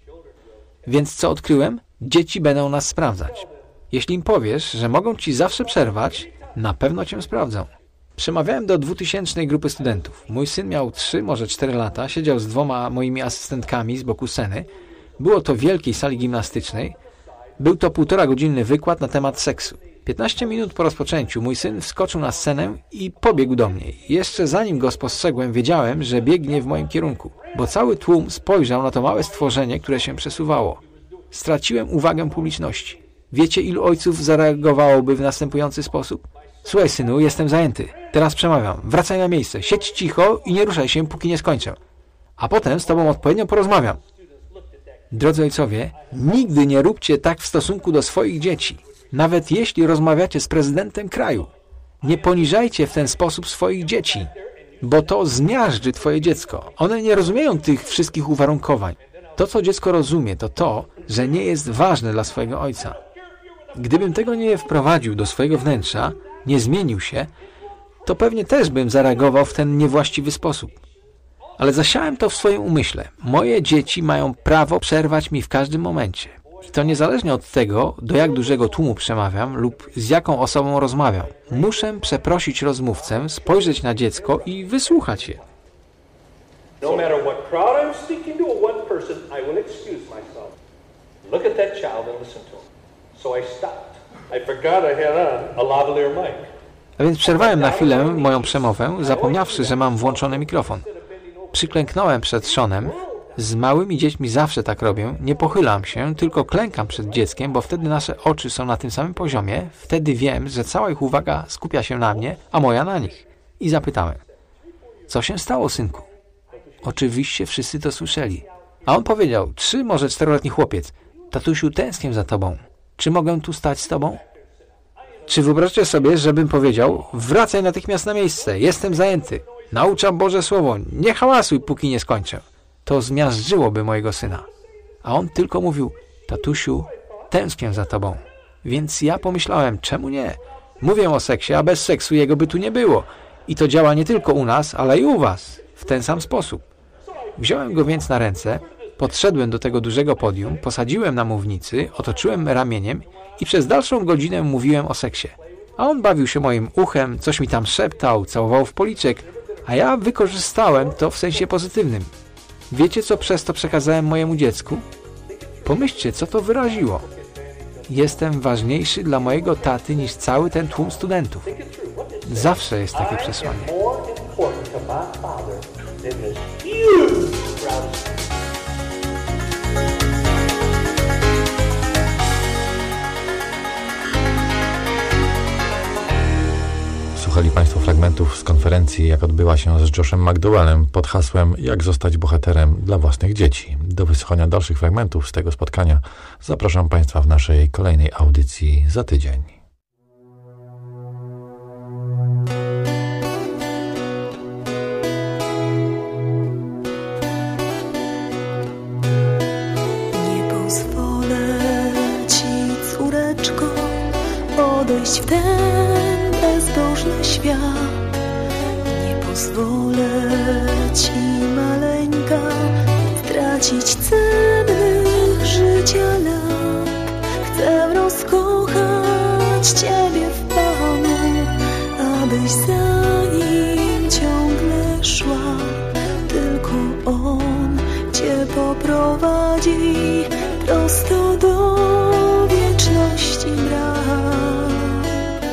Więc co odkryłem? Dzieci będą nas sprawdzać. Jeśli im powiesz, że mogą ci zawsze przerwać, na pewno cię sprawdzą. Przemawiałem do 2000 grupy studentów. Mój syn miał 3, może 4 lata, siedział z 2 moimi asystentkami z boku sceny. Było to w wielkiej sali gimnastycznej. Był to 1,5-godzinny wykład na temat seksu. 15 minut po rozpoczęciu mój syn wskoczył na scenę i pobiegł do mnie. Jeszcze zanim go spostrzegłem, wiedziałem, że biegnie w moim kierunku, bo cały tłum spojrzał na to małe stworzenie, które się przesuwało. Straciłem uwagę publiczności. Wiecie, ilu ojców zareagowałoby w następujący sposób? Słuchaj, synu, jestem zajęty. Teraz przemawiam. Wracaj na miejsce. Siedź cicho i nie ruszaj się, póki nie skończę. A potem z tobą odpowiednio porozmawiam. Drodzy ojcowie, nigdy nie róbcie tak w stosunku do swoich dzieci. Nawet jeśli rozmawiacie z prezydentem kraju. Nie poniżajcie w ten sposób swoich dzieci, bo to zmiażdży twoje dziecko. One nie rozumieją tych wszystkich uwarunkowań. To, co dziecko rozumie, to to, że nie jest ważne dla swojego ojca. Gdybym tego nie wprowadził do swojego wnętrza, nie zmienił się, to pewnie też bym zareagował w ten niewłaściwy sposób. Ale zasiałem to w swoim umyśle. Moje dzieci mają prawo przerwać mi w każdym momencie. I to niezależnie od tego, do jak dużego tłumu przemawiam lub z jaką osobą rozmawiam. Muszę przeprosić rozmówcę, spojrzeć na dziecko i wysłuchać je. No matter what crowd I'm speaking to or what person, I will excuse myself. Look at that child and listen to him. So I stopped. I forgot I had on a lavalier mic. A więc przerwałem na chwilę moją przemowę, zapomniawszy, że mam włączony mikrofon. Przyklęknąłem przed Seanem. Z małymi dziećmi zawsze tak robię. Nie pochylam się, tylko klękam przed dzieckiem, bo wtedy nasze oczy są na tym samym poziomie. Wtedy wiem, że cała ich uwaga skupia się na mnie, a moja na nich. I zapytałem: co się stało, synku? Oczywiście wszyscy to słyszeli. A on powiedział: 3, może 4-letni chłopiec. Tatusiu, tęsknię za tobą. Czy mogę tu stać z tobą? Czy wyobraźcie sobie, żebym powiedział: wracaj natychmiast na miejsce, jestem zajęty. Nauczam Boże Słowo, nie hałasuj, póki nie skończę. To zmiażdżyłoby mojego syna. A on tylko mówił: tatusiu, tęsknię za tobą. Więc ja pomyślałem: czemu nie? Mówię o seksie, a bez seksu jego by tu nie było. I to działa nie tylko u nas, ale i u was. W ten sam sposób. Wziąłem go więc na ręce, podszedłem do tego dużego podium, posadziłem na mównicy, otoczyłem ramieniem i przez dalszą godzinę mówiłem o seksie. A on bawił się moim uchem, coś mi tam szeptał, całował w policzek, a ja wykorzystałem to w sensie pozytywnym. Wiecie, co przez to przekazałem mojemu dziecku? Pomyślcie, co to wyraziło. Jestem ważniejszy dla mojego taty niż cały ten tłum studentów. Zawsze jest takie przesłanie. Słuchali Państwo fragmentów z konferencji, jak odbyła się z Joshem McDowellem pod hasłem Jak zostać bohaterem dla własnych dzieci. Do wysłuchania dalszych fragmentów z tego spotkania zapraszam Państwa w naszej kolejnej audycji za tydzień. Nie pozwolę Ci, córeczko, odejść w ten bezbożny świat. Nie pozwolę Ci, maleńka, stracić cennych życia lat. Chcę rozkochać Ciebie w Panu, abyś za Nim ciągle szła. Tylko On Cię prowadzi prosto do wieczności bram.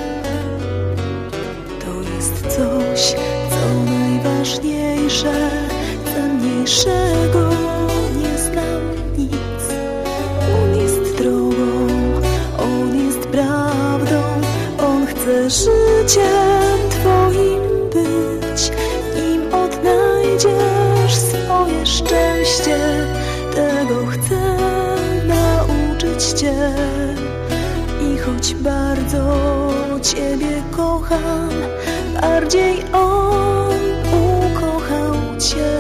To jest coś, co najważniejsze, cenniejszego nie znam nic. On jest drogą, On jest prawdą, On chce życiem Twoim być. Nim odnajdziesz swoje szczęście, tego chcę nauczyć Cię. I choć bardzo Ciebie kocham, bardziej On ukochał Cię.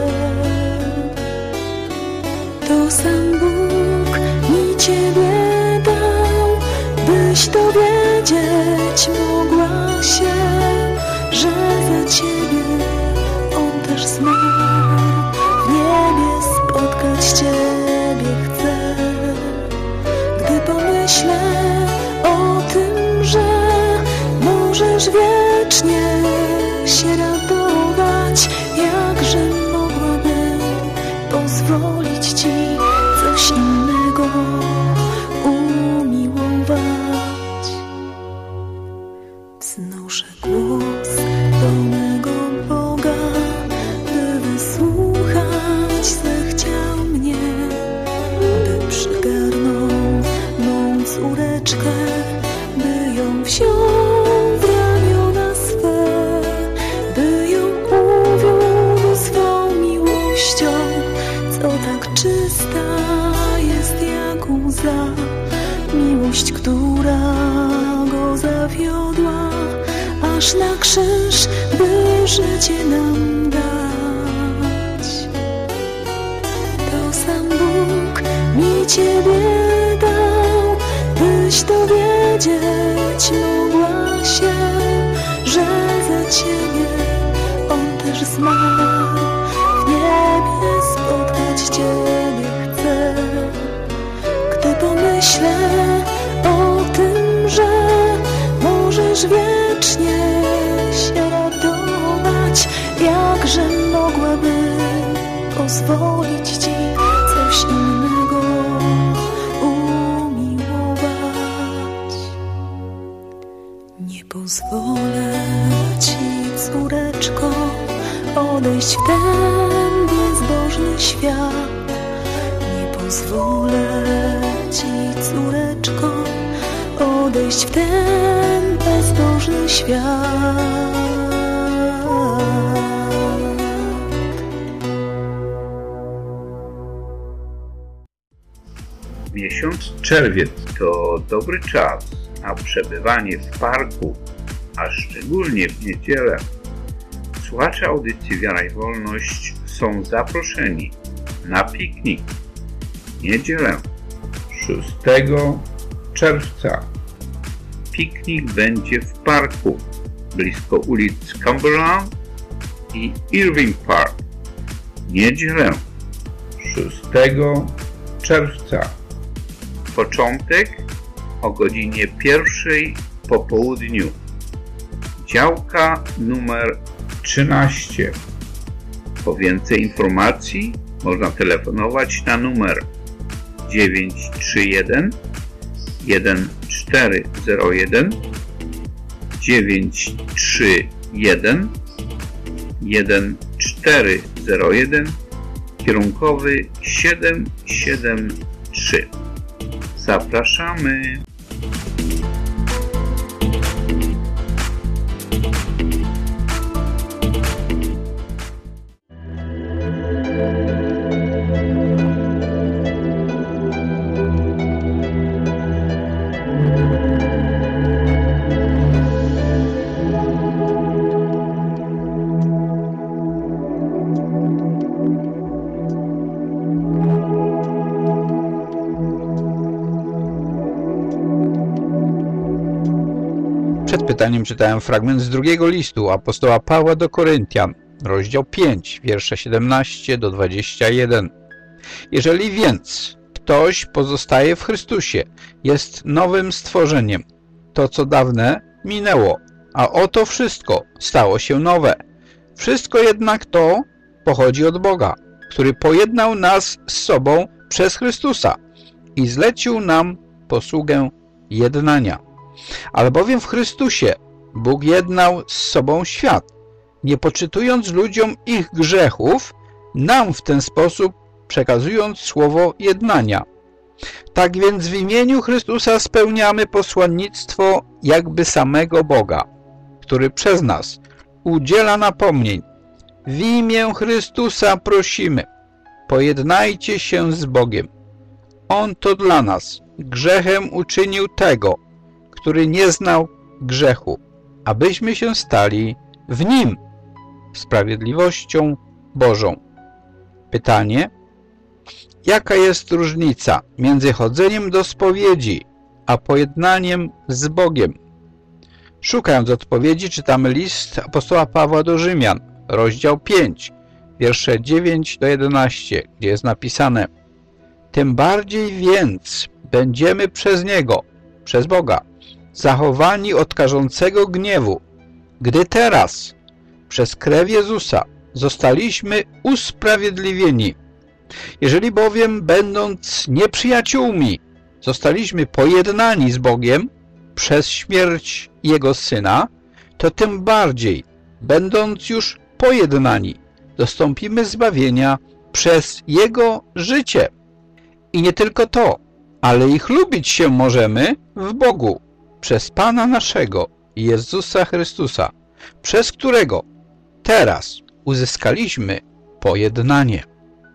To sam Bóg mi Ciebie dał, byś dowiedzieć mogła się, że za Ciebie On też zmarł. W niebie spotkać Ciebie chcę. Gdy pomyślę o tym, że możesz wiecznie się radować, jakże mogłabym pozwolić Ci coś innego umiłować. Wznoszę głos do mego Boga, by wysłuchać zechciał mnie, by przygarnął mą córeczkę, by ją wziął w ramiona swe, by ją uwiódł swą miłością, co tak czysta jest jak łza. Miłość, która Go zawiodła, aż na krzyż, by życie nam dać. To sam Bóg mi Ciebie dał, byś dowiedzieć mogła się, że za Ciebie On też zmarł. W niebie spotkać Ciebie chcę. Gdy pomyślę o tym, że możesz wiecznie się radować, jakże mogłabym pozwolić Ci coś innego umiłować. Nie pozwolę Ci, córeczko, odejść w ten bezbożny świat. Nie pozwolę Ci, córeczko, odejść w ten bezbożny świat. Miesiąc czerwiec to dobry czas na przebywanie w parku, a szczególnie w niedzielę. Słuchacze audycji Wiara i Wolność są zaproszeni na piknik w niedzielę 6 czerwca. Piknik będzie w parku blisko ulic Cumberland i Irving Park. Niedzielę 6 czerwca. Początek o godzinie 1 po południu. Działka numer 13. Po więcej informacji można telefonować na numer 931 1401 931 1401 kierunkowy 773. Zapraszamy! Przed pytaniem czytałem fragment z drugiego listu apostoła Pawła do Koryntian, rozdział 5, wiersze 17 do 21. Jeżeli więc ktoś pozostaje w Chrystusie, jest nowym stworzeniem. To, co dawne, minęło, a oto wszystko stało się nowe. Wszystko jednak to pochodzi od Boga, który pojednał nas z sobą przez Chrystusa i zlecił nam posługę jednania. Albowiem w Chrystusie Bóg jednał z sobą świat, nie poczytując ludziom ich grzechów, nam w ten sposób przekazując słowo jednania. Tak więc w imieniu Chrystusa spełniamy posłannictwo jakby samego Boga, który przez nas udziela napomnień. W imię Chrystusa prosimy, pojednajcie się z Bogiem. On to dla nas grzechem uczynił tego, który nie znał grzechu, abyśmy się stali w Nim sprawiedliwością Bożą. Pytanie: jaka jest różnica między chodzeniem do spowiedzi a pojednaniem z Bogiem? Szukając odpowiedzi, czytamy list apostoła Pawła do Rzymian, rozdział 5, wiersze 9 do 11, gdzie jest napisane: tym bardziej więc będziemy przez Niego, przez Boga, zachowani od karzącego gniewu, gdy teraz przez krew Jezusa zostaliśmy usprawiedliwieni. Jeżeli bowiem, będąc nieprzyjaciółmi, zostaliśmy pojednani z Bogiem przez śmierć Jego Syna, to tym bardziej, będąc już pojednani, dostąpimy zbawienia przez Jego życie. I nie tylko to, ale i chlubić się możemy w Bogu przez Pana naszego, Jezusa Chrystusa, przez którego teraz uzyskaliśmy pojednanie.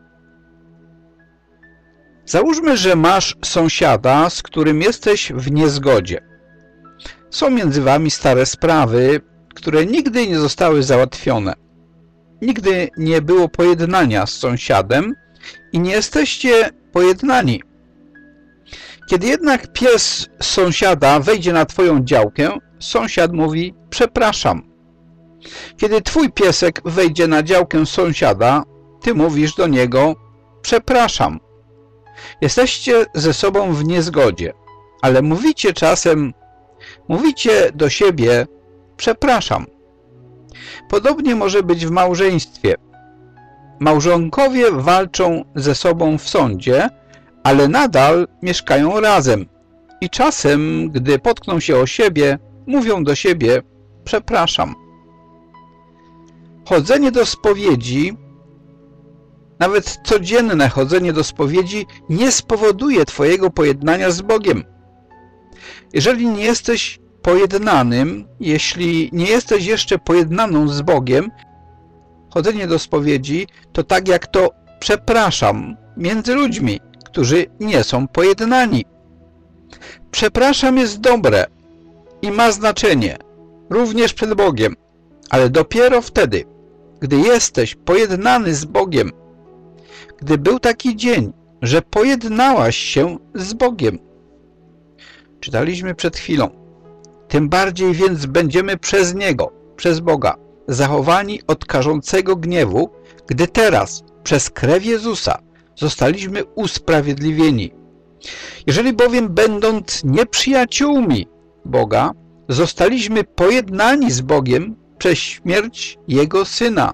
Załóżmy, że masz sąsiada, z którym jesteś w niezgodzie. Są między wami stare sprawy, które nigdy nie zostały załatwione. Nigdy nie było pojednania z sąsiadem i nie jesteście pojednani. Kiedy jednak pies sąsiada wejdzie na twoją działkę, sąsiad mówi: przepraszam. Kiedy twój piesek wejdzie na działkę sąsiada, ty mówisz do niego: przepraszam. Jesteście ze sobą w niezgodzie, ale mówicie do siebie: przepraszam. Podobnie może być w małżeństwie. Małżonkowie walczą ze sobą w sądzie, ale nadal mieszkają razem i czasem, gdy potkną się o siebie, mówią do siebie: przepraszam. Chodzenie do spowiedzi, nawet codzienne chodzenie do spowiedzi, nie spowoduje twojego pojednania z Bogiem. Jeżeli nie jesteś pojednanym, jeśli nie jesteś jeszcze pojednaną z Bogiem, chodzenie do spowiedzi to tak jak to przepraszam między ludźmi, którzy nie są pojednani. Przepraszam jest dobre i ma znaczenie, również przed Bogiem, ale dopiero wtedy, gdy jesteś pojednany z Bogiem, gdy był taki dzień, że pojednałaś się z Bogiem. Czytaliśmy przed chwilą: tym bardziej więc będziemy przez Niego, przez Boga, zachowani od karzącego gniewu, gdy teraz przez krew Jezusa zostaliśmy usprawiedliwieni. Jeżeli bowiem, będąc nieprzyjaciółmi Boga, zostaliśmy pojednani z Bogiem przez śmierć Jego Syna.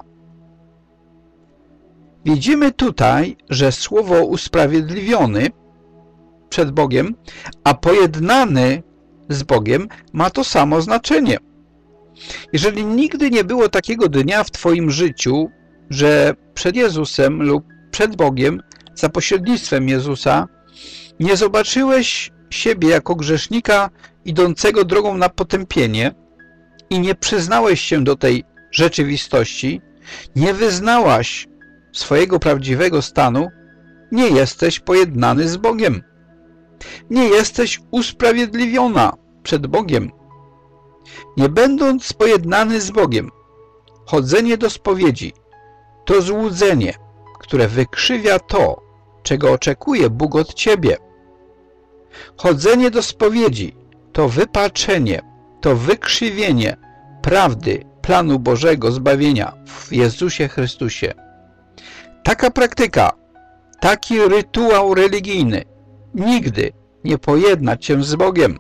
Widzimy tutaj, że słowo usprawiedliwiony przed Bogiem, a pojednany z Bogiem ma to samo znaczenie. Jeżeli nigdy nie było takiego dnia w twoim życiu, że przed Jezusem lub przed Bogiem, za pośrednictwem Jezusa, nie zobaczyłeś siebie jako grzesznika idącego drogą na potępienie i nie przyznałeś się do tej rzeczywistości, nie wyznałaś swojego prawdziwego stanu, nie jesteś pojednany z Bogiem. Nie jesteś usprawiedliwiona przed Bogiem. Nie będąc pojednany z Bogiem, chodzenie do spowiedzi to złudzenie, które wykrzywia to, czego oczekuje Bóg od ciebie. Chodzenie do spowiedzi to wypaczenie, to wykrzywienie prawdy planu Bożego zbawienia w Jezusie Chrystusie. Taka praktyka, taki rytuał religijny nigdy nie pojedna cię z Bogiem.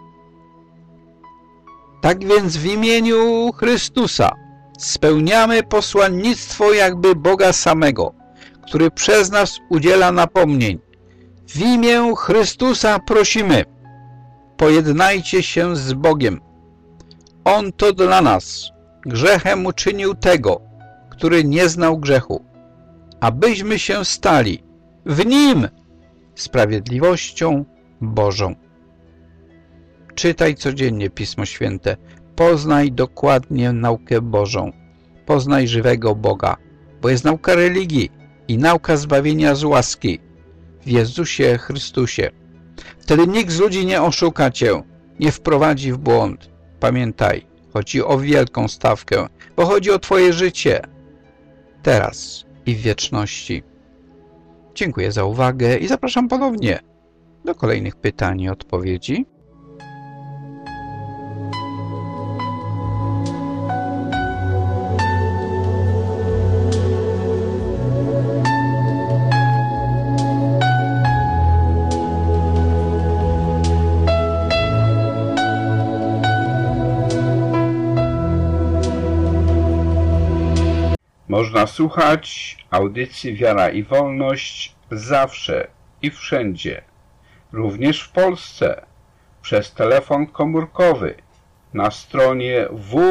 Tak więc w imieniu Chrystusa spełniamy posłannictwo jakby Boga samego, który przez nas udziela napomnień. W imię Chrystusa prosimy, pojednajcie się z Bogiem. On to dla nas grzechem uczynił tego, który nie znał grzechu, abyśmy się stali w Nim sprawiedliwością Bożą. Czytaj codziennie Pismo Święte, poznaj dokładnie naukę Bożą, poznaj żywego Boga, bo jest nauka religii i nauka zbawienia z łaski w Jezusie Chrystusie. Wtedy nikt z ludzi nie oszuka cię, nie wprowadzi w błąd. Pamiętaj, chodzi o wielką stawkę, bo chodzi o twoje życie, teraz i w wieczności. Dziękuję za uwagę i zapraszam ponownie do kolejnych pytań i odpowiedzi. Można słuchać audycji Wiara i Wolność zawsze i wszędzie, również w Polsce, przez telefon komórkowy na stronie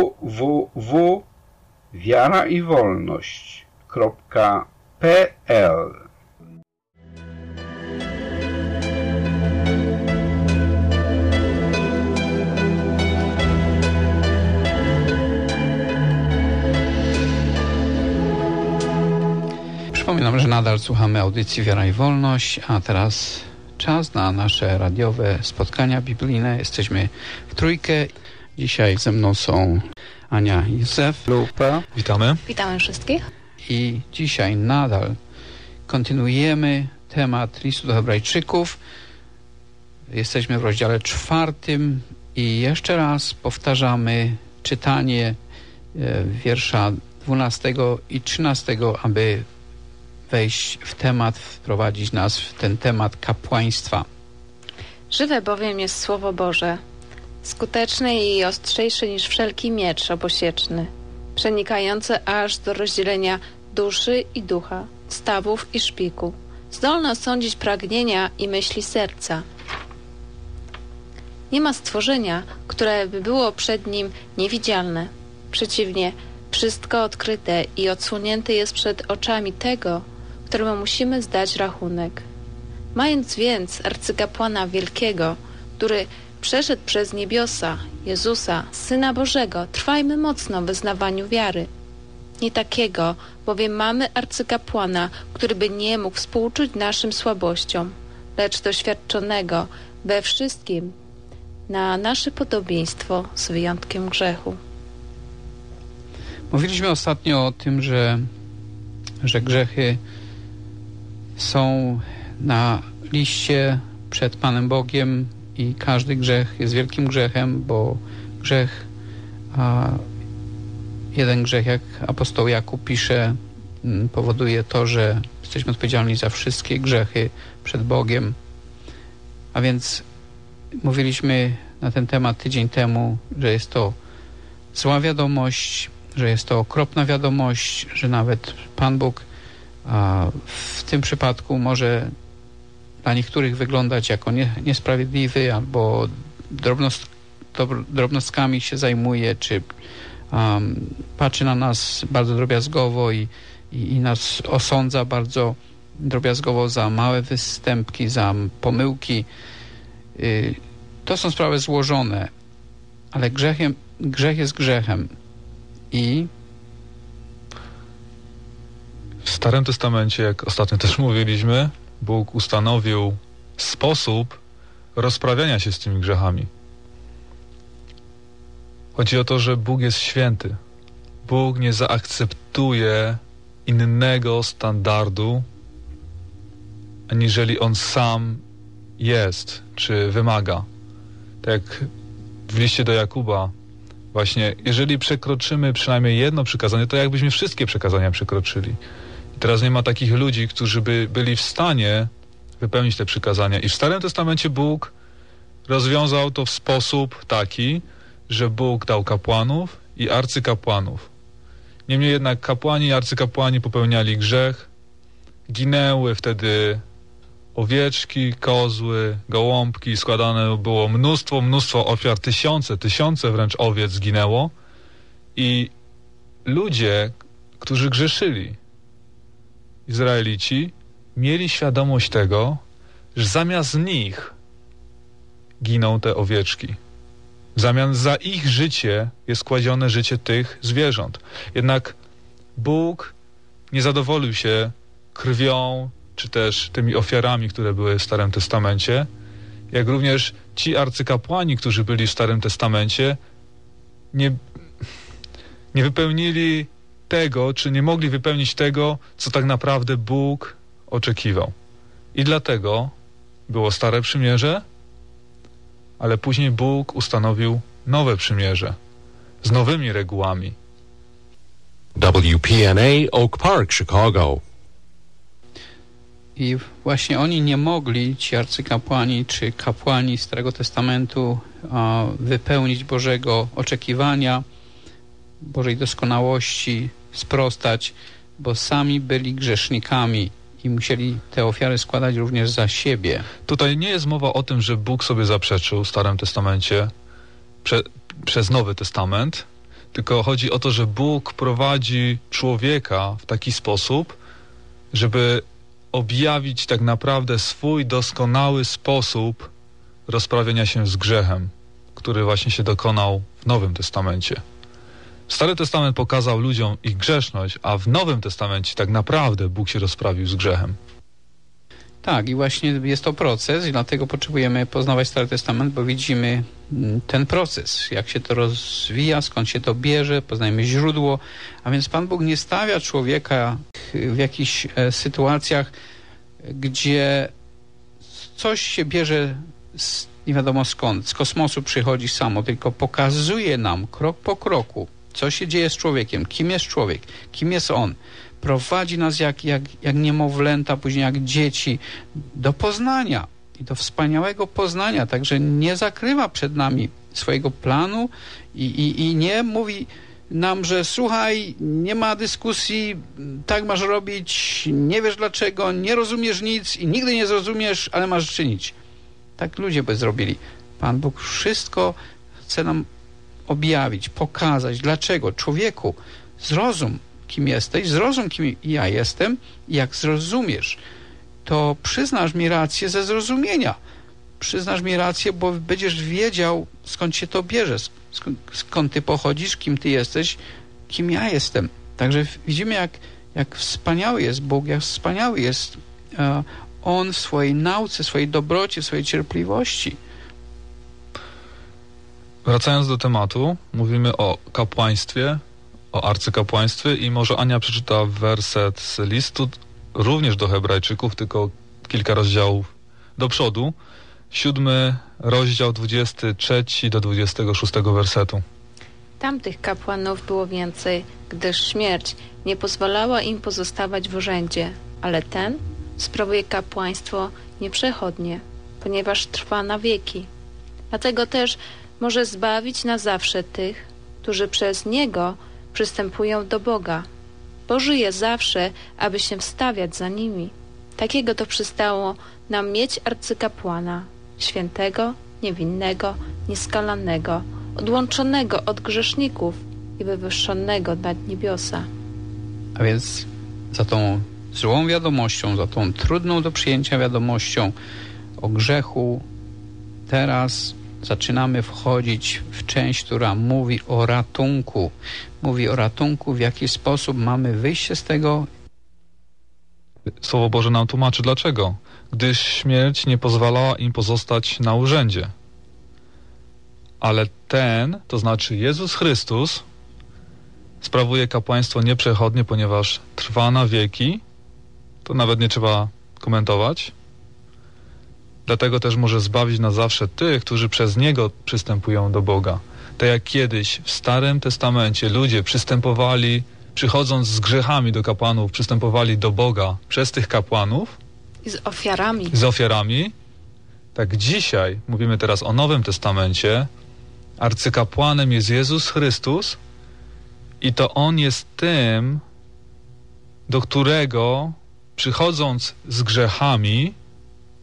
www.wiaraiwolność.pl. Przypominam, że nadal słuchamy audycji Wiara i Wolność, a teraz czas na nasze radiowe spotkania biblijne. Jesteśmy w trójkę. Dzisiaj ze mną są Ania i Józef. Lupa. Witamy. Witamy wszystkich. I dzisiaj nadal kontynuujemy temat listu do Hebrajczyków. Jesteśmy w rozdziale 4 i jeszcze raz powtarzamy czytanie wiersza 12 i 13, aby wejść w temat, wprowadzić nas w ten temat kapłaństwa. Żywe bowiem jest Słowo Boże, skuteczne i ostrzejsze niż wszelki miecz obosieczny, przenikające aż do rozdzielenia duszy i ducha, stawów i szpiku, zdolne osądzić pragnienia i myśli serca. Nie ma stworzenia, które by było przed nim niewidzialne. Przeciwnie, wszystko odkryte i odsłonięte jest przed oczami tego, któremu musimy zdać rachunek. Mając więc arcykapłana wielkiego, który przeszedł przez niebiosa, Jezusa, Syna Bożego, trwajmy mocno w wyznawaniu wiary. Nie takiego, bowiem mamy arcykapłana, który by nie mógł współczuć naszym słabościom, lecz doświadczonego we wszystkim na nasze podobieństwo z wyjątkiem grzechu. Mówiliśmy ostatnio o tym, że grzechy są na liście przed Panem Bogiem i każdy grzech jest wielkim grzechem, bo jeden grzech, jak apostoł Jakub pisze, powoduje to, że jesteśmy odpowiedzialni za wszystkie grzechy przed Bogiem. A więc mówiliśmy na ten temat tydzień temu, że jest to zła wiadomość, że jest to okropna wiadomość, że nawet Pan Bóg w tym przypadku może dla niektórych wyglądać jako niesprawiedliwy albo drobnostkami się zajmuje, czy patrzy na nas bardzo drobiazgowo i nas osądza bardzo drobiazgowo za małe występki, za pomyłki. To są sprawy złożone, ale grzech jest grzechem. I w Starym Testamencie, jak ostatnio też mówiliśmy, Bóg ustanowił sposób rozprawiania się z tymi grzechami. Chodzi o to, że Bóg jest święty. Bóg nie zaakceptuje innego standardu, aniżeli On sam jest, czy wymaga. Tak jak w liście do Jakuba, właśnie, jeżeli przekroczymy przynajmniej jedno przykazanie, to jakbyśmy wszystkie przekazania przekroczyli. I teraz nie ma takich ludzi, którzy by byli w stanie wypełnić te przykazania. I w Starym Testamencie Bóg rozwiązał to w sposób taki, że Bóg dał kapłanów i arcykapłanów. Niemniej jednak kapłani i arcykapłani popełniali grzech, ginęły wtedy owieczki, kozły, gołąbki, składane było mnóstwo ofiar, tysiące wręcz owiec zginęło i ludzie, którzy grzeszyli, Izraelici, mieli świadomość tego, że zamiast nich giną te owieczki. W zamian za ich życie jest kładzione życie tych zwierząt. Jednak Bóg nie zadowolił się krwią, czy też tymi ofiarami, które były w Starym Testamencie, jak również ci arcykapłani, którzy byli w Starym Testamencie, nie wypełnili tego, czy nie mogli wypełnić tego, co tak naprawdę Bóg oczekiwał. I dlatego było Stare Przymierze, ale później Bóg ustanowił nowe przymierze z nowymi regułami. WPNA Oak Park, Chicago. I właśnie oni nie mogli, ci arcykapłani czy kapłani Starego Testamentu, wypełnić Bożego oczekiwania, Bożej doskonałości, sprostać, bo sami byli grzesznikami i musieli te ofiary składać również za siebie. Tutaj nie jest mowa o tym, że Bóg sobie zaprzeczył w Starym Testamencie przez Nowy Testament, tylko chodzi o to, że Bóg prowadzi człowieka w taki sposób, żeby objawić tak naprawdę swój doskonały sposób rozprawienia się z grzechem, który właśnie się dokonał w Nowym Testamencie. Stary Testament pokazał ludziom ich grzeszność, a w Nowym Testamencie tak naprawdę Bóg się rozprawił z grzechem. Tak, i właśnie jest to proces i dlatego potrzebujemy poznawać Stary Testament, bo widzimy ten proces, jak się to rozwija, skąd się to bierze, poznajemy źródło, a więc Pan Bóg nie stawia człowieka w jakichś sytuacjach, gdzie coś się bierze nie wiadomo skąd, z kosmosu przychodzi samo, tylko pokazuje nam krok po kroku, co się dzieje z człowiekiem, kim jest człowiek, kim jest on. Prowadzi nas jak niemowlęta, później jak dzieci do poznania i do wspaniałego poznania, także nie zakrywa przed nami swojego planu i nie mówi nam, że słuchaj, nie ma dyskusji, tak masz robić, nie wiesz dlaczego, nie rozumiesz nic i nigdy nie zrozumiesz, ale masz czynić. Tak ludzie by zrobili. Pan Bóg wszystko chce nam objawić, pokazać, dlaczego. Człowieku, zrozum, kim jesteś, zrozum, kim ja jestem i jak zrozumiesz, to przyznasz mi rację ze zrozumienia. Przyznasz mi rację, bo będziesz wiedział, skąd się to bierze, skąd ty pochodzisz, kim ty jesteś, kim ja jestem. Także widzimy, jak wspaniały jest Bóg, jak wspaniały jest On w swojej nauce, swojej dobroci, swojej cierpliwości. Wracając do tematu, mówimy o kapłaństwie, o arcykapłaństwie i może Ania przeczyta werset z listu również do Hebrajczyków, tylko kilka rozdziałów do przodu. 7 rozdział 23 do 26 wersetu. Tamtych kapłanów było więcej, gdyż śmierć nie pozwalała im pozostawać w urzędzie, ale ten sprawuje kapłaństwo nieprzechodnie, ponieważ trwa na wieki. Dlatego też może zbawić na zawsze tych, którzy przez Niego przystępują do Boga, bo żyje zawsze, aby się wstawiać za nimi. Takiego to przystało nam mieć arcykapłana, świętego, niewinnego, nieskalanego, odłączonego od grzeszników i wywyższonego nad niebiosa. A więc za tą złą wiadomością, za tą trudną do przyjęcia wiadomością o grzechu, teraz zaczynamy wchodzić w część, która mówi o ratunku. Mówi o ratunku, w jaki sposób mamy wyjście z tego. Słowo Boże nam tłumaczy dlaczego. Gdyż śmierć nie pozwalała im pozostać na urzędzie. Ale ten, to znaczy Jezus Chrystus, sprawuje kapłaństwo nieprzechodnie, ponieważ trwa na wieki. To nawet nie trzeba komentować. Dlatego też może zbawić na zawsze tych, którzy przez Niego przystępują do Boga. Tak jak kiedyś w Starym Testamencie ludzie przystępowali, przychodząc z grzechami do kapłanów, przystępowali do Boga przez tych kapłanów. I z ofiarami. Z ofiarami. Tak dzisiaj, mówimy teraz o Nowym Testamencie, arcykapłanem jest Jezus Chrystus i to On jest tym, do którego przychodząc z grzechami,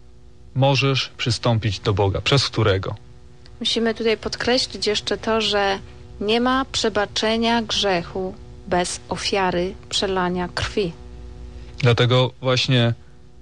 możesz przystąpić do Boga. Przez którego? Musimy tutaj podkreślić jeszcze to, że nie ma przebaczenia grzechu bez ofiary przelania krwi. Dlatego właśnie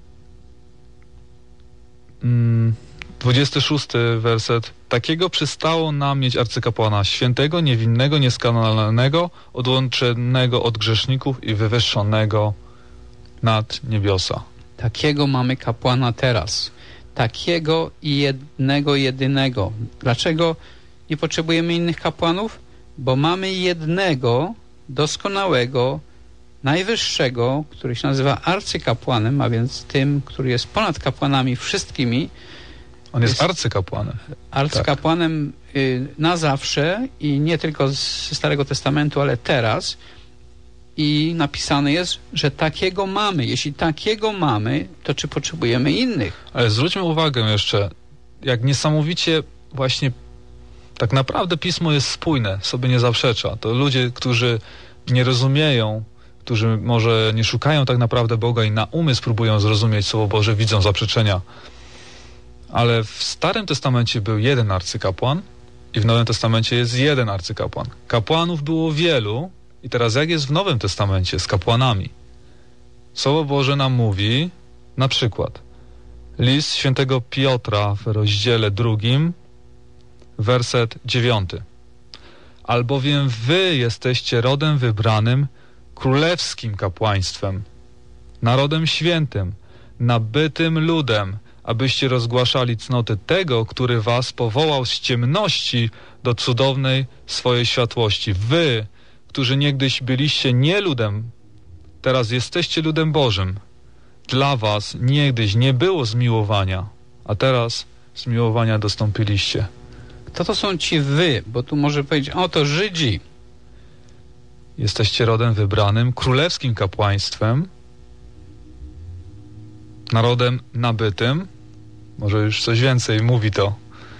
26 werset. Takiego przystało nam mieć arcykapłana, świętego, niewinnego, nieskandalicznego, odłączonego od grzeszników i wywyższonego nad niebiosa. Takiego mamy kapłana teraz. Takiego i jednego, jedynego. Dlaczego nie potrzebujemy innych kapłanów? Bo mamy jednego, doskonałego, najwyższego, który się nazywa arcykapłanem, a więc tym, który jest ponad kapłanami wszystkimi. On jest arcykapłanem. Arcykapłanem na zawsze i nie tylko z Starego Testamentu, ale teraz. I napisane jest, że takiego mamy. Jeśli takiego mamy, to czy potrzebujemy innych? Ale zwróćmy uwagę jeszcze, jak niesamowicie właśnie tak naprawdę Pismo jest spójne, sobie nie zaprzecza. To ludzie, którzy nie rozumieją, którzy może nie szukają tak naprawdę Boga i na umysł próbują zrozumieć Słowo Boże, widzą zaprzeczenia. Ale w Starym Testamencie był jeden arcykapłan i w Nowym Testamencie jest jeden arcykapłan. Kapłanów było wielu i teraz jak jest w Nowym Testamencie z kapłanami? Słowo Boże nam mówi, na przykład, list świętego Piotra w rozdziale 2, werset 9. Albowiem wy jesteście rodem wybranym, królewskim kapłaństwem, narodem świętym, nabytym ludem, abyście rozgłaszali cnoty tego, który was powołał z ciemności do cudownej swojej światłości. Wy, którzy niegdyś byliście nie ludem, teraz jesteście ludem Bożym. Dla was niegdyś nie było zmiłowania, a teraz zmiłowania dostąpiliście. Kto to są ci wy? Bo tu może powiedzieć, to Żydzi. Jesteście rodem wybranym, królewskim kapłaństwem, narodem nabytym, może już coś więcej mówi to.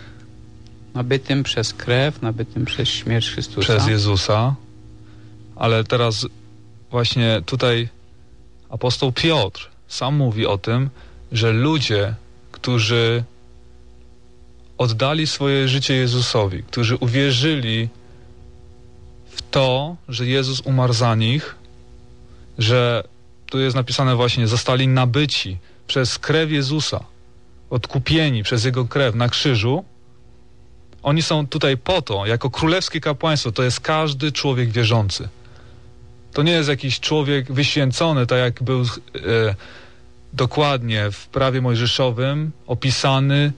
Nabytym przez krew, nabytym przez śmierć Chrystusa. Przez Jezusa. Ale teraz właśnie tutaj apostoł Piotr sam mówi o tym, że ludzie, którzy oddali swoje życie Jezusowi, którzy uwierzyli w to, że Jezus umarł za nich, że tu jest napisane właśnie, zostali nabyci przez krew Jezusa, odkupieni przez Jego krew na krzyżu. Oni są tutaj po to, jako królewskie kapłaństwo, to jest każdy człowiek wierzący. To nie jest jakiś człowiek wyświęcony, tak jak był dokładnie w prawie mojżeszowym opisany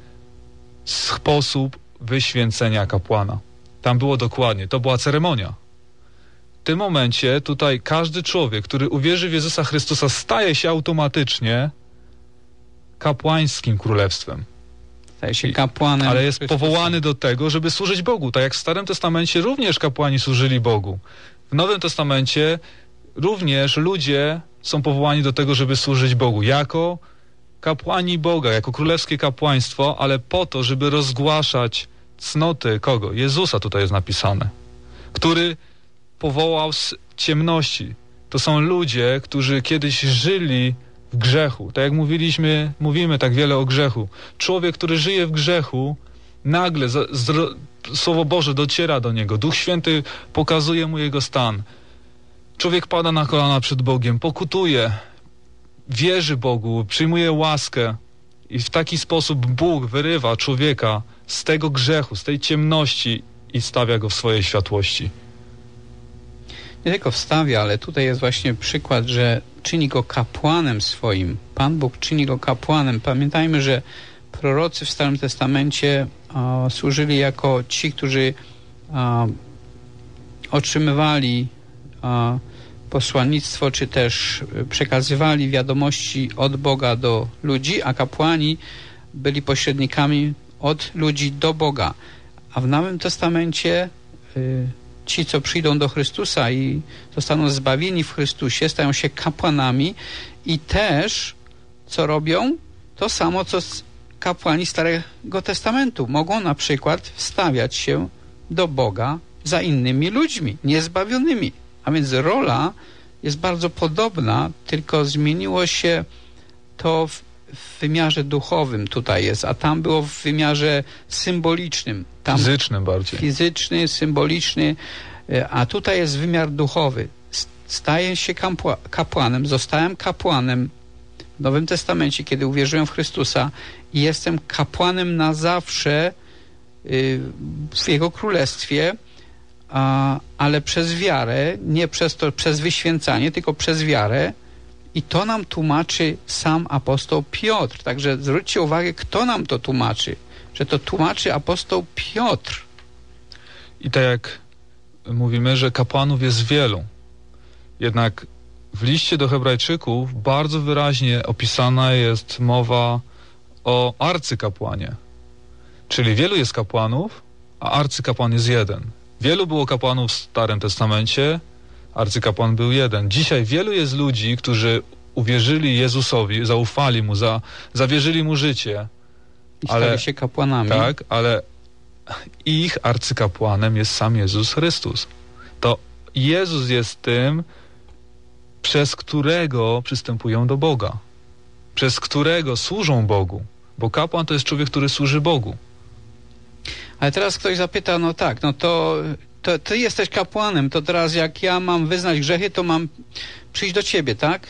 sposób wyświęcenia kapłana. Tam było dokładnie, to była ceremonia. W tym momencie tutaj każdy człowiek, który uwierzy w Jezusa Chrystusa, staje się automatycznie kapłańskim królestwem. Staje się kapłanem. Ale jest Chrystusa. powołany do tego, żeby służyć Bogu. Tak jak w Starym Testamencie również kapłani służyli Bogu. W Nowym Testamencie również ludzie są powołani do tego, żeby służyć Bogu. Jako kapłani Boga, jako królewskie kapłaństwo, ale po to, żeby rozgłaszać cnoty kogo? Jezusa tutaj jest napisane. Który powołał z ciemności. To są ludzie, którzy kiedyś żyli w grzechu. Tak jak mówimy tak wiele o grzechu. Człowiek, który żyje w grzechu, nagle Słowo Boże dociera do niego. Duch Święty pokazuje mu jego stan. Człowiek pada na kolana przed Bogiem, pokutuje, wierzy Bogu, przyjmuje łaskę i w taki sposób Bóg wyrywa człowieka z tego grzechu, z tej ciemności i stawia go w swojej światłości. Nie tylko wstawia, ale tutaj jest właśnie przykład, że czyni go kapłanem swoim. Pan Bóg czyni go kapłanem. Pamiętajmy, że prorocy w Starym Testamencie służyli jako ci, którzy otrzymywali posłannictwo, czy też przekazywali wiadomości od Boga do ludzi, a kapłani byli pośrednikami od ludzi do Boga. A w Nowym Testamencie ci, co przyjdą do Chrystusa i zostaną zbawieni w Chrystusie, stają się kapłanami i też, co robią? To samo, co kapłani Starego Testamentu. Mogą na przykład wstawiać się do Boga za innymi ludźmi, niezbawionymi. A więc rola jest bardzo podobna, tylko zmieniło się to w wymiarze duchowym tutaj jest, a tam było w wymiarze symbolicznym. Tam fizycznym bardziej. Fizyczny, symboliczny, a tutaj jest wymiar duchowy. Staję się kapłanem, zostałem kapłanem w Nowym Testamencie, kiedy uwierzyłem w Chrystusa i jestem kapłanem na zawsze w Jego Królestwie, ale przez wiarę, nie przez wyświęcanie, tylko przez wiarę. I to nam tłumaczy sam apostoł Piotr. Także zwróćcie uwagę, kto nam to tłumaczy. Że to tłumaczy apostoł Piotr. I tak jak mówimy, że kapłanów jest wielu. Jednak w liście do Hebrajczyków bardzo wyraźnie opisana jest mowa o arcykapłanie. Czyli wielu jest kapłanów, a arcykapłan jest jeden. Wielu było kapłanów w Starym Testamencie, arcykapłan był jeden. Dzisiaj wielu jest ludzi, którzy uwierzyli Jezusowi, zaufali Mu, zawierzyli Mu życie. I stali się kapłanami. Tak, ale ich arcykapłanem jest sam Jezus Chrystus. To Jezus jest tym, przez którego przystępują do Boga. Przez którego służą Bogu. Bo kapłan to jest człowiek, który służy Bogu. Ale teraz ktoś zapyta, no tak, no to ty jesteś kapłanem, to teraz jak ja mam wyznać grzechy, to mam przyjść do ciebie, tak?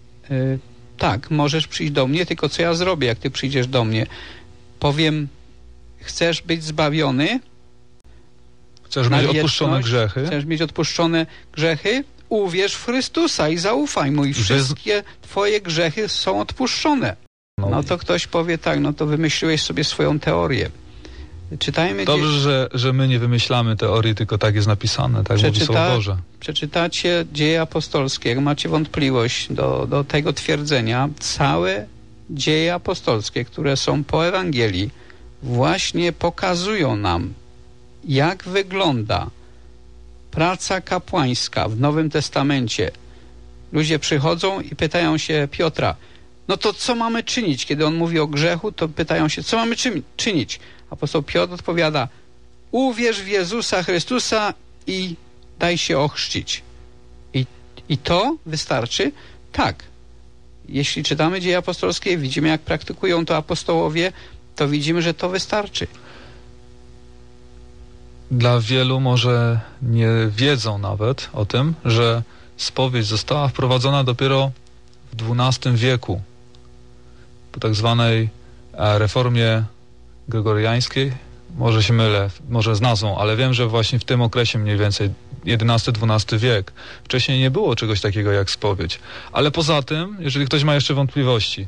Tak, możesz przyjść do mnie, tylko co ja zrobię, jak ty przyjdziesz do mnie? Powiem, chcesz być zbawiony? Chcesz mieć odpuszczone grzechy? Chcesz mieć odpuszczone grzechy? Uwierz w Chrystusa i zaufaj Mu i wszystkie twoje grzechy są odpuszczone. No to ktoś powie tak, no to wymyśliłeś sobie swoją teorię. Czytajmy. Dobrze, że my nie wymyślamy teorii, tylko tak jest napisane, tak mówi Słowo Boże. Przeczytacie Dzieje Apostolskie, jak macie wątpliwość do tego twierdzenia, całe Dzieje Apostolskie, które są po Ewangelii, właśnie pokazują nam, jak wygląda praca kapłańska w Nowym Testamencie. Ludzie przychodzą i pytają się Piotra, no to co mamy czynić? Kiedy on mówi o grzechu, to pytają się, co mamy czynić? Apostoł Piotr odpowiada, uwierz w Jezusa Chrystusa i daj się ochrzcić. I to wystarczy? Tak. Jeśli czytamy Dzieje Apostolskie, widzimy, jak praktykują to apostołowie, to widzimy, że to wystarczy. Dla wielu może nie wiedzą nawet o tym, że spowiedź została wprowadzona dopiero w XII wieku po tak zwanej reformie gregoriańskiej. Może się mylę, może z nazwą, ale wiem, że właśnie w tym okresie mniej więcej XI-XII wiek. Wcześniej nie było czegoś takiego jak spowiedź. Ale poza tym, jeżeli ktoś ma jeszcze wątpliwości,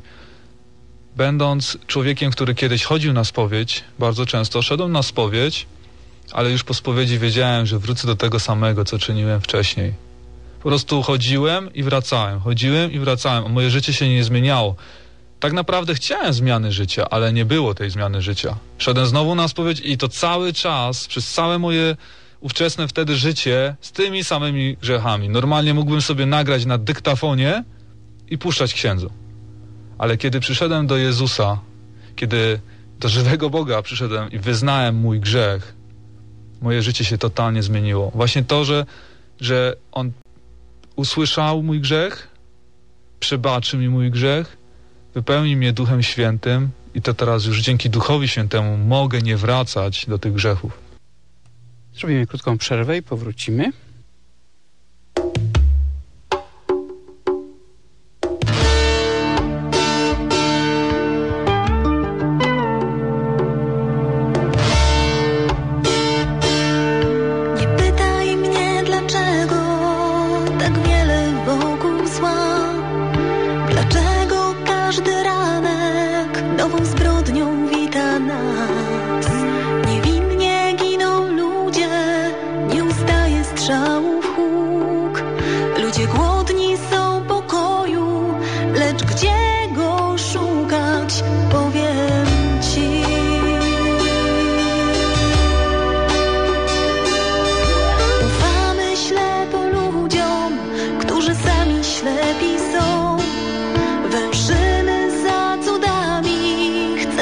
będąc człowiekiem, który kiedyś chodził na spowiedź, bardzo często szedłem na spowiedź, ale już po spowiedzi wiedziałem, że wrócę do tego samego, co czyniłem wcześniej. Po prostu chodziłem i wracałem, a moje życie się nie zmieniało. Tak naprawdę chciałem zmiany życia, ale nie było tej zmiany życia. Szedłem znowu na spowiedź i to cały czas, przez całe moje ówczesne wtedy życie z tymi samymi grzechami. Normalnie mógłbym sobie nagrać na dyktafonie i puszczać księdzu. Ale kiedy przyszedłem do Jezusa, kiedy do żywego Boga przyszedłem i wyznałem mój grzech, moje życie się totalnie zmieniło. Właśnie to, że On usłyszał mój grzech, przebaczy mi mój grzech, wypełni mnie Duchem Świętym i to teraz już dzięki Duchowi Świętemu mogę nie wracać do tych grzechów. Zrobimy krótką przerwę i powrócimy. Ślepi są, węszymy za cudami,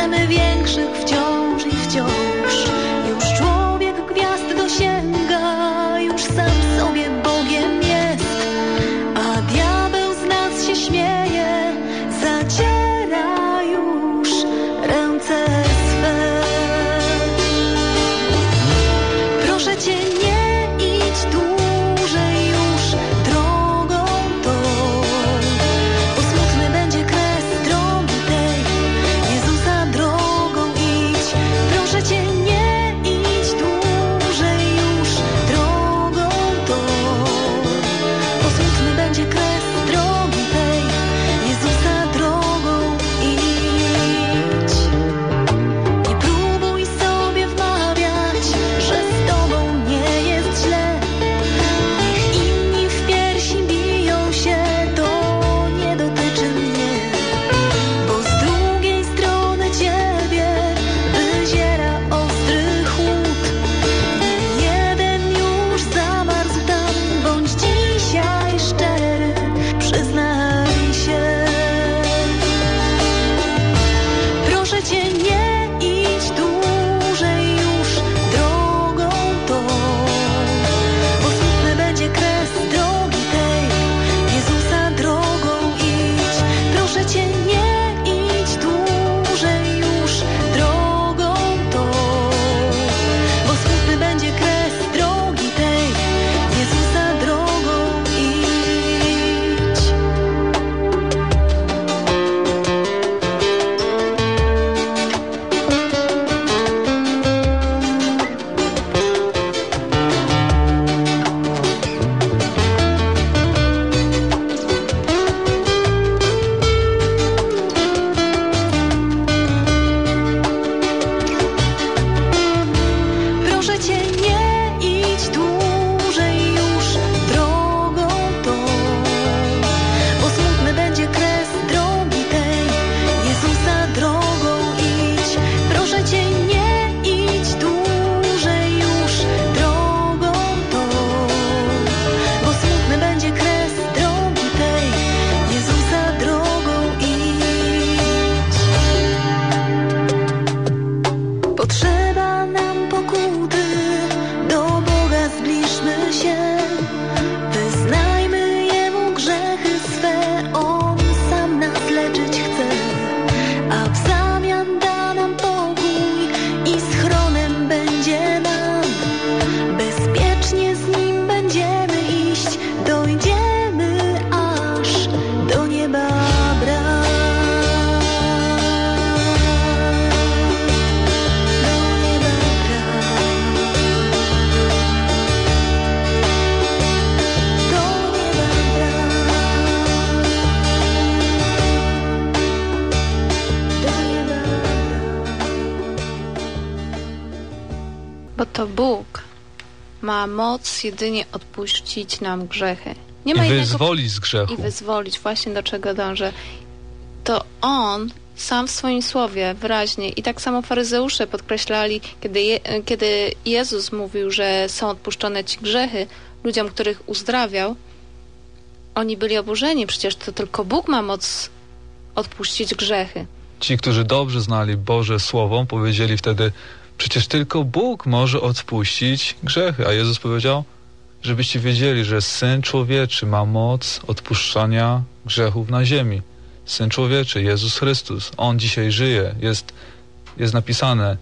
to Bóg ma moc jedynie odpuścić nam grzechy. Nie ma I wyzwolić z grzechu. I wyzwolić, właśnie do czego dążę. To On sam w swoim słowie wyraźnie i tak samo faryzeusze podkreślali, kiedy Jezus mówił, że są odpuszczone ci grzechy ludziom, których uzdrawiał, oni byli oburzeni. Przecież to tylko Bóg ma moc odpuścić grzechy. Ci, którzy dobrze znali Boże Słowo, powiedzieli wtedy, przecież tylko Bóg może odpuścić grzechy. A Jezus powiedział, żebyście wiedzieli, że Syn Człowieczy ma moc odpuszczania grzechów na ziemi. Syn Człowieczy, Jezus Chrystus. On dzisiaj żyje. Jest napisane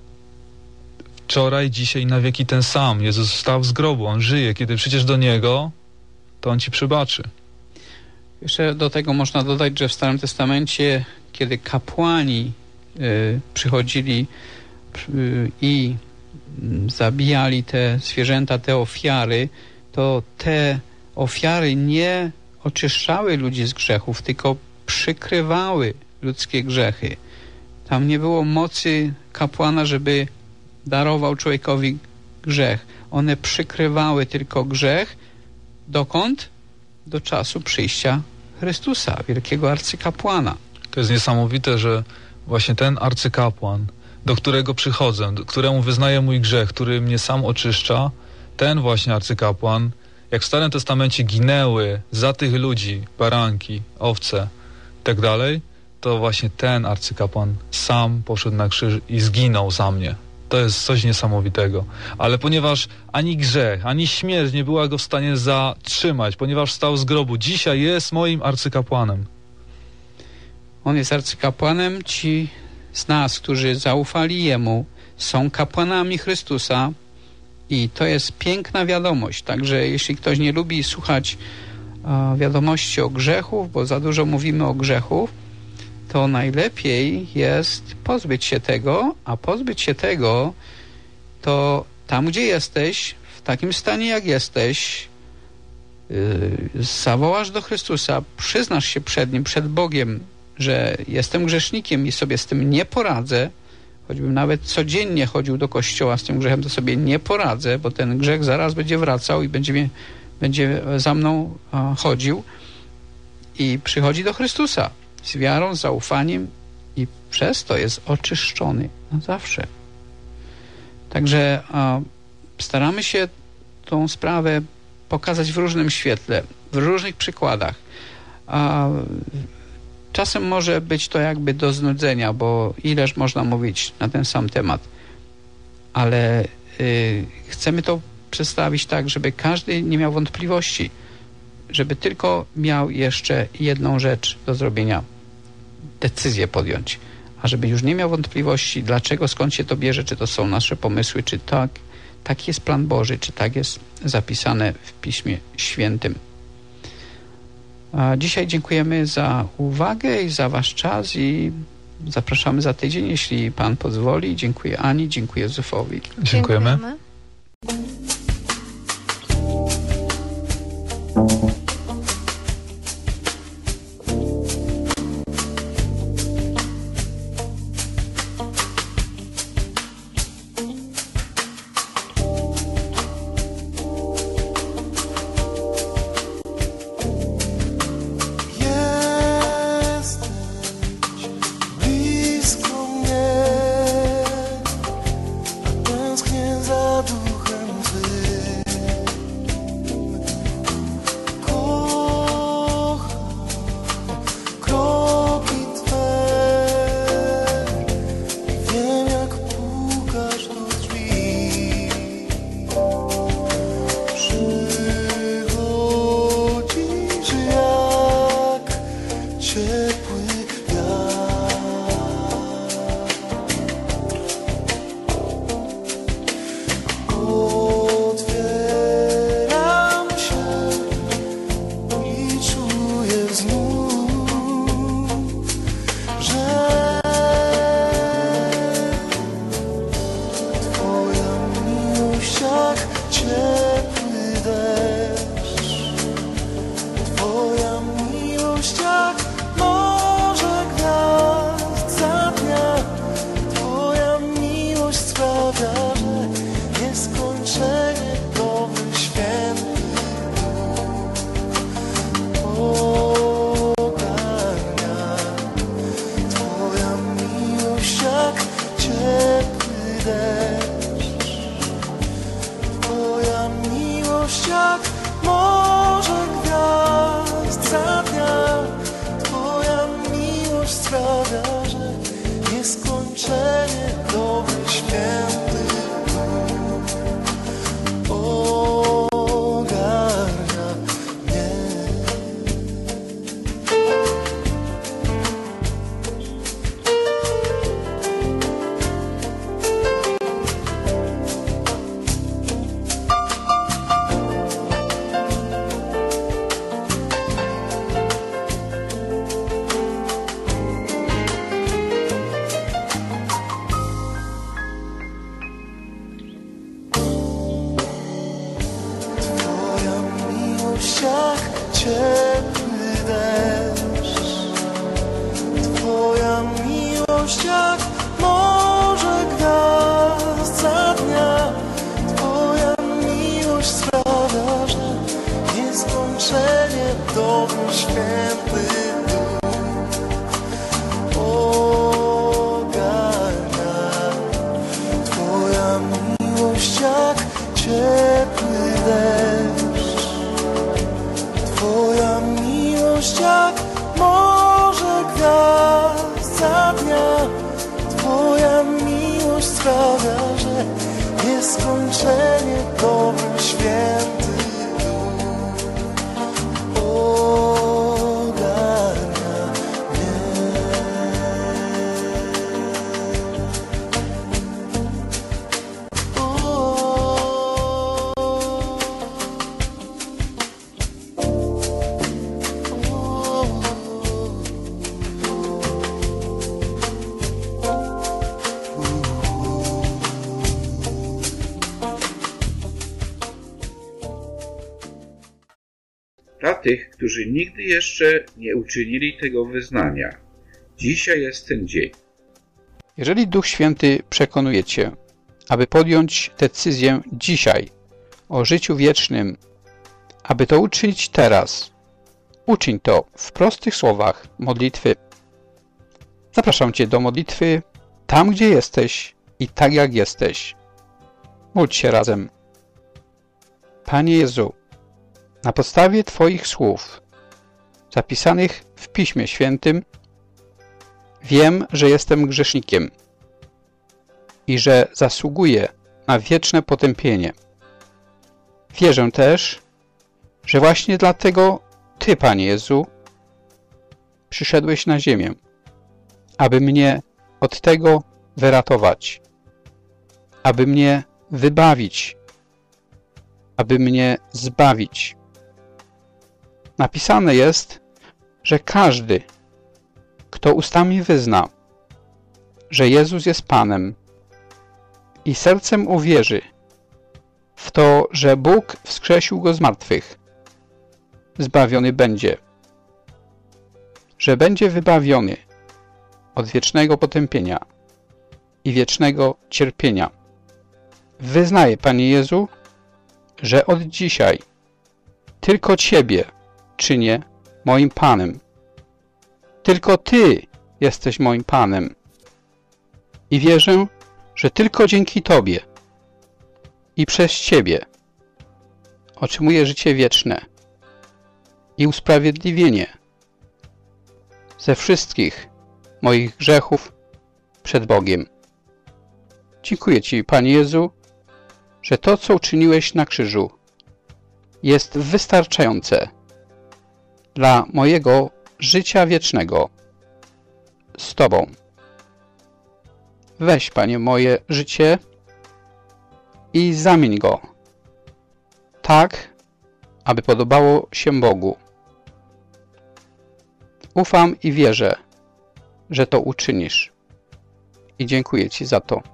wczoraj, dzisiaj, na wieki ten sam. Jezus wstał z grobu. On żyje. Kiedy przyjdziesz do Niego, to On ci przebaczy. Jeszcze do tego można dodać, że w Starym Testamencie, kiedy kapłani przychodzili i zabijali te zwierzęta, te ofiary, to te ofiary nie oczyszczały ludzi z grzechów, tylko przykrywały ludzkie grzechy. Tam nie było mocy kapłana, żeby darował człowiekowi grzech. One przykrywały tylko grzech. Dokąd? Do czasu przyjścia Chrystusa, wielkiego arcykapłana. To jest niesamowite, że właśnie ten arcykapłan, do którego przychodzę, któremu wyznaję mój grzech, który mnie sam oczyszcza, ten właśnie arcykapłan, jak w Starym Testamencie ginęły za tych ludzi baranki, owce i tak dalej, to właśnie ten arcykapłan sam poszedł na krzyż i zginął za mnie. To jest coś niesamowitego. Ale ponieważ ani grzech, ani śmierć nie była go w stanie zatrzymać, ponieważ wstał z grobu, dzisiaj jest moim arcykapłanem. On jest arcykapłanem. Ci z nas, którzy zaufali Jemu, są kapłanami Chrystusa i to jest piękna wiadomość. Także jeśli ktoś nie lubi słuchać wiadomości o grzechu, bo za dużo mówimy o grzechu, to najlepiej jest pozbyć się tego, a pozbyć się tego to tam, gdzie jesteś, w takim stanie, jak jesteś, zawołasz do Chrystusa, przyznasz się przed Nim, przed Bogiem, że jestem grzesznikiem i sobie z tym nie poradzę, choćbym nawet codziennie chodził do kościoła z tym grzechem, to sobie nie poradzę, bo ten grzech zaraz będzie wracał i będzie za mną chodził, i przychodzi do Chrystusa z wiarą, z zaufaniem i przez to jest oczyszczony na zawsze. Także staramy się tą sprawę pokazać w różnym świetle, w różnych przykładach. Czasem może być to jakby do znudzenia, bo ileż można mówić na ten sam temat. Ale chcemy to przedstawić tak, żeby każdy nie miał wątpliwości, żeby tylko miał jeszcze jedną rzecz do zrobienia, decyzję podjąć, a żeby już nie miał wątpliwości, dlaczego, skąd się to bierze, czy to są nasze pomysły, czy taki jest plan Boży, czy tak jest zapisane w Piśmie Świętym. A dzisiaj dziękujemy za uwagę i za wasz czas i zapraszamy za tydzień, jeśli Pan pozwoli. Dziękuję Ani, dziękuję Józefowi. Dziękujemy. Twoja miłość jak morze. nieskończenie dobrym, święty ogarnia mnie. Dla tych, którzy nigdy jeszcze nie uczynili tego wyznania, dzisiaj jest ten dzień. Jeżeli Duch Święty przekonuje Cię, aby podjąć decyzję dzisiaj o życiu wiecznym, aby to uczynić teraz, uczyń to w prostych słowach modlitwy. Zapraszam Cię do modlitwy tam, gdzie jesteś i tak jak jesteś. Módl się razem. Panie Jezu, na podstawie Twoich słów, zapisanych w Piśmie Świętym, wiem, że jestem grzesznikiem i że zasługuję na wieczne potępienie. Wierzę też, że właśnie dlatego Ty, Panie Jezu, przyszedłeś na ziemię, aby mnie od tego wyratować, aby mnie wybawić, aby mnie zbawić. Napisane jest, że każdy, kto ustami wyzna, że Jezus jest Panem i sercem uwierzy w to, że Bóg wskrzesił Go z martwych, zbawiony będzie, że będzie wybawiony od wiecznego potępienia i wiecznego cierpienia. Wyznaję, Panie Jezu, że od dzisiaj tylko Ciebie czynię moim Panem. Tylko Ty jesteś moim Panem. I wierzę, że tylko dzięki Tobie i przez Ciebie otrzymuję życie wieczne i usprawiedliwienie ze wszystkich moich grzechów przed Bogiem. Dziękuję Ci, Panie Jezu, że to, co uczyniłeś na krzyżu, jest wystarczające dla mojego życia wiecznego z Tobą. Weź, Panie, moje życie i zamień go tak, aby podobało się Bogu. Ufam i wierzę, że to uczynisz. I dziękuję Ci za to.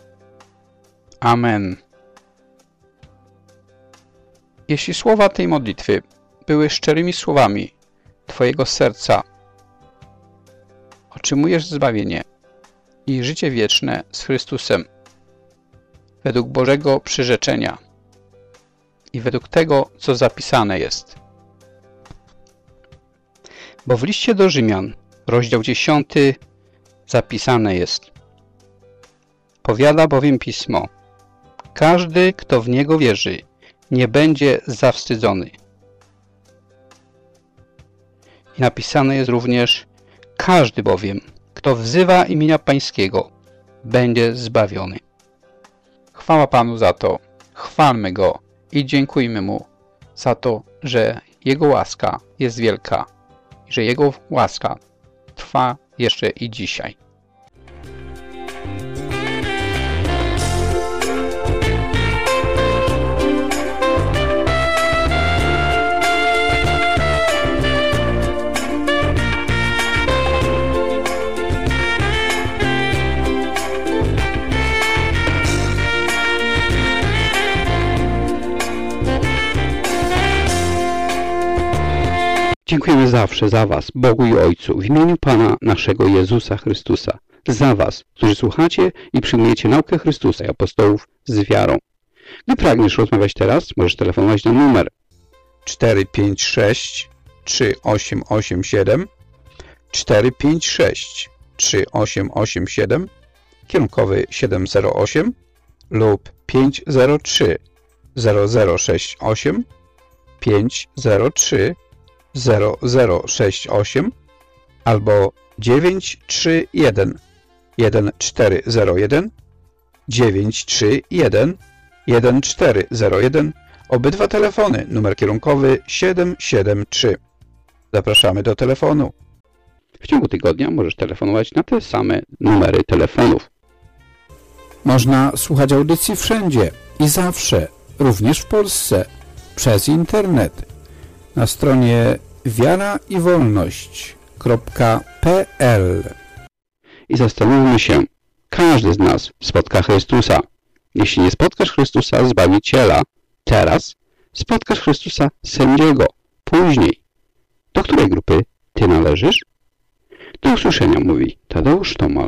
Amen. Jeśli słowa tej modlitwy były szczerymi słowami Twojego serca, otrzymujesz zbawienie i życie wieczne z Chrystusem według Bożego przyrzeczenia i według tego, co zapisane jest. Bo w liście do Rzymian, rozdział 10, zapisane jest: powiada bowiem Pismo, każdy, kto w Niego wierzy, nie będzie zawstydzony. I napisane jest również: każdy bowiem, kto wzywa imienia Pańskiego, będzie zbawiony. Chwała Panu za to, chwalmy Go i dziękujmy Mu za to, że Jego łaska jest wielka i że Jego łaska trwa jeszcze i dzisiaj. Dziękujemy zawsze za Was, Bogu i Ojcu, w imieniu Pana naszego Jezusa Chrystusa, za Was, którzy słuchacie i przyjmujecie naukę Chrystusa i apostołów z wiarą. Gdy pragniesz rozmawiać teraz, możesz telefonować na numer 456 3887 456 3887 kierunkowy 708 lub 503 0068 503 0068 albo 931 1401 931 1401, obydwa telefony, numer kierunkowy 773. Zapraszamy do telefonu. W ciągu tygodnia możesz telefonować na te same numery telefonów. Można słuchać audycji wszędzie i zawsze, również w Polsce, przez internet. Na stronie wiaraiwolność.pl. I zastanówmy się, każdy z nas spotka Chrystusa. Jeśli nie spotkasz Chrystusa, Zbawiciela, teraz spotkasz Chrystusa, sędziego, później. Do której grupy ty należysz? Do usłyszenia, mówi Tadeusz Tomal.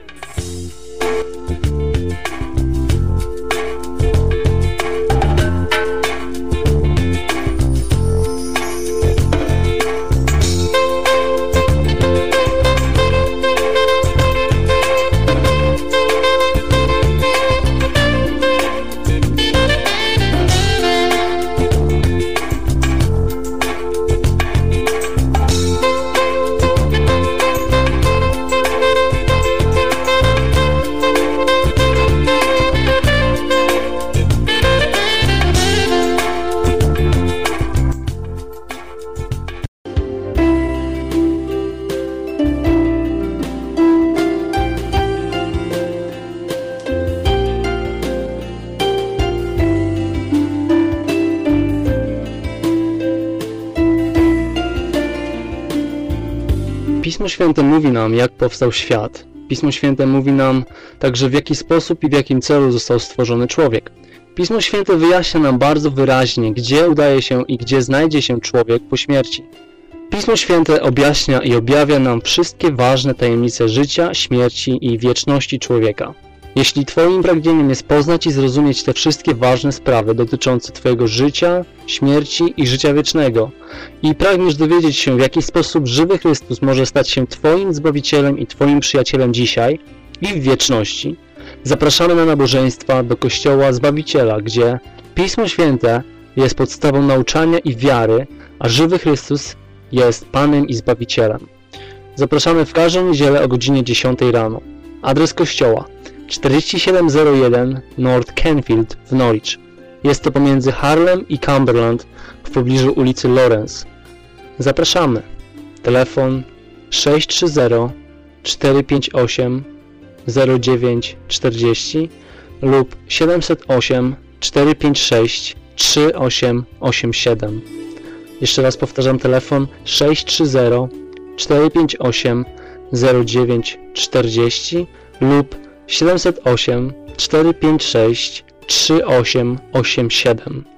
Pismo Święte mówi nam, jak powstał świat. Pismo Święte mówi nam także, w jaki sposób i w jakim celu został stworzony człowiek. Pismo Święte wyjaśnia nam bardzo wyraźnie, gdzie udaje się i gdzie znajdzie się człowiek po śmierci. Pismo Święte objaśnia i objawia nam wszystkie ważne tajemnice życia, śmierci i wieczności człowieka. Jeśli Twoim pragnieniem jest poznać i zrozumieć te wszystkie ważne sprawy dotyczące Twojego życia, śmierci i życia wiecznego i pragniesz dowiedzieć się, w jaki sposób żywy Chrystus może stać się Twoim Zbawicielem i Twoim przyjacielem dzisiaj i w wieczności, zapraszamy na nabożeństwa do Kościoła Zbawiciela, gdzie Pismo Święte jest podstawą nauczania i wiary, a żywy Chrystus jest Panem i Zbawicielem. Zapraszamy w każdą niedzielę o godzinie 10 rano. Adres kościoła 4701 North Canfield w Norwich. Jest to pomiędzy Harlem i Cumberland w pobliżu ulicy Lawrence. Zapraszamy. Telefon 630-458-0940 lub 708-456-3887. Jeszcze raz powtarzam, telefon 630-458-0940 lub 708 456 3887.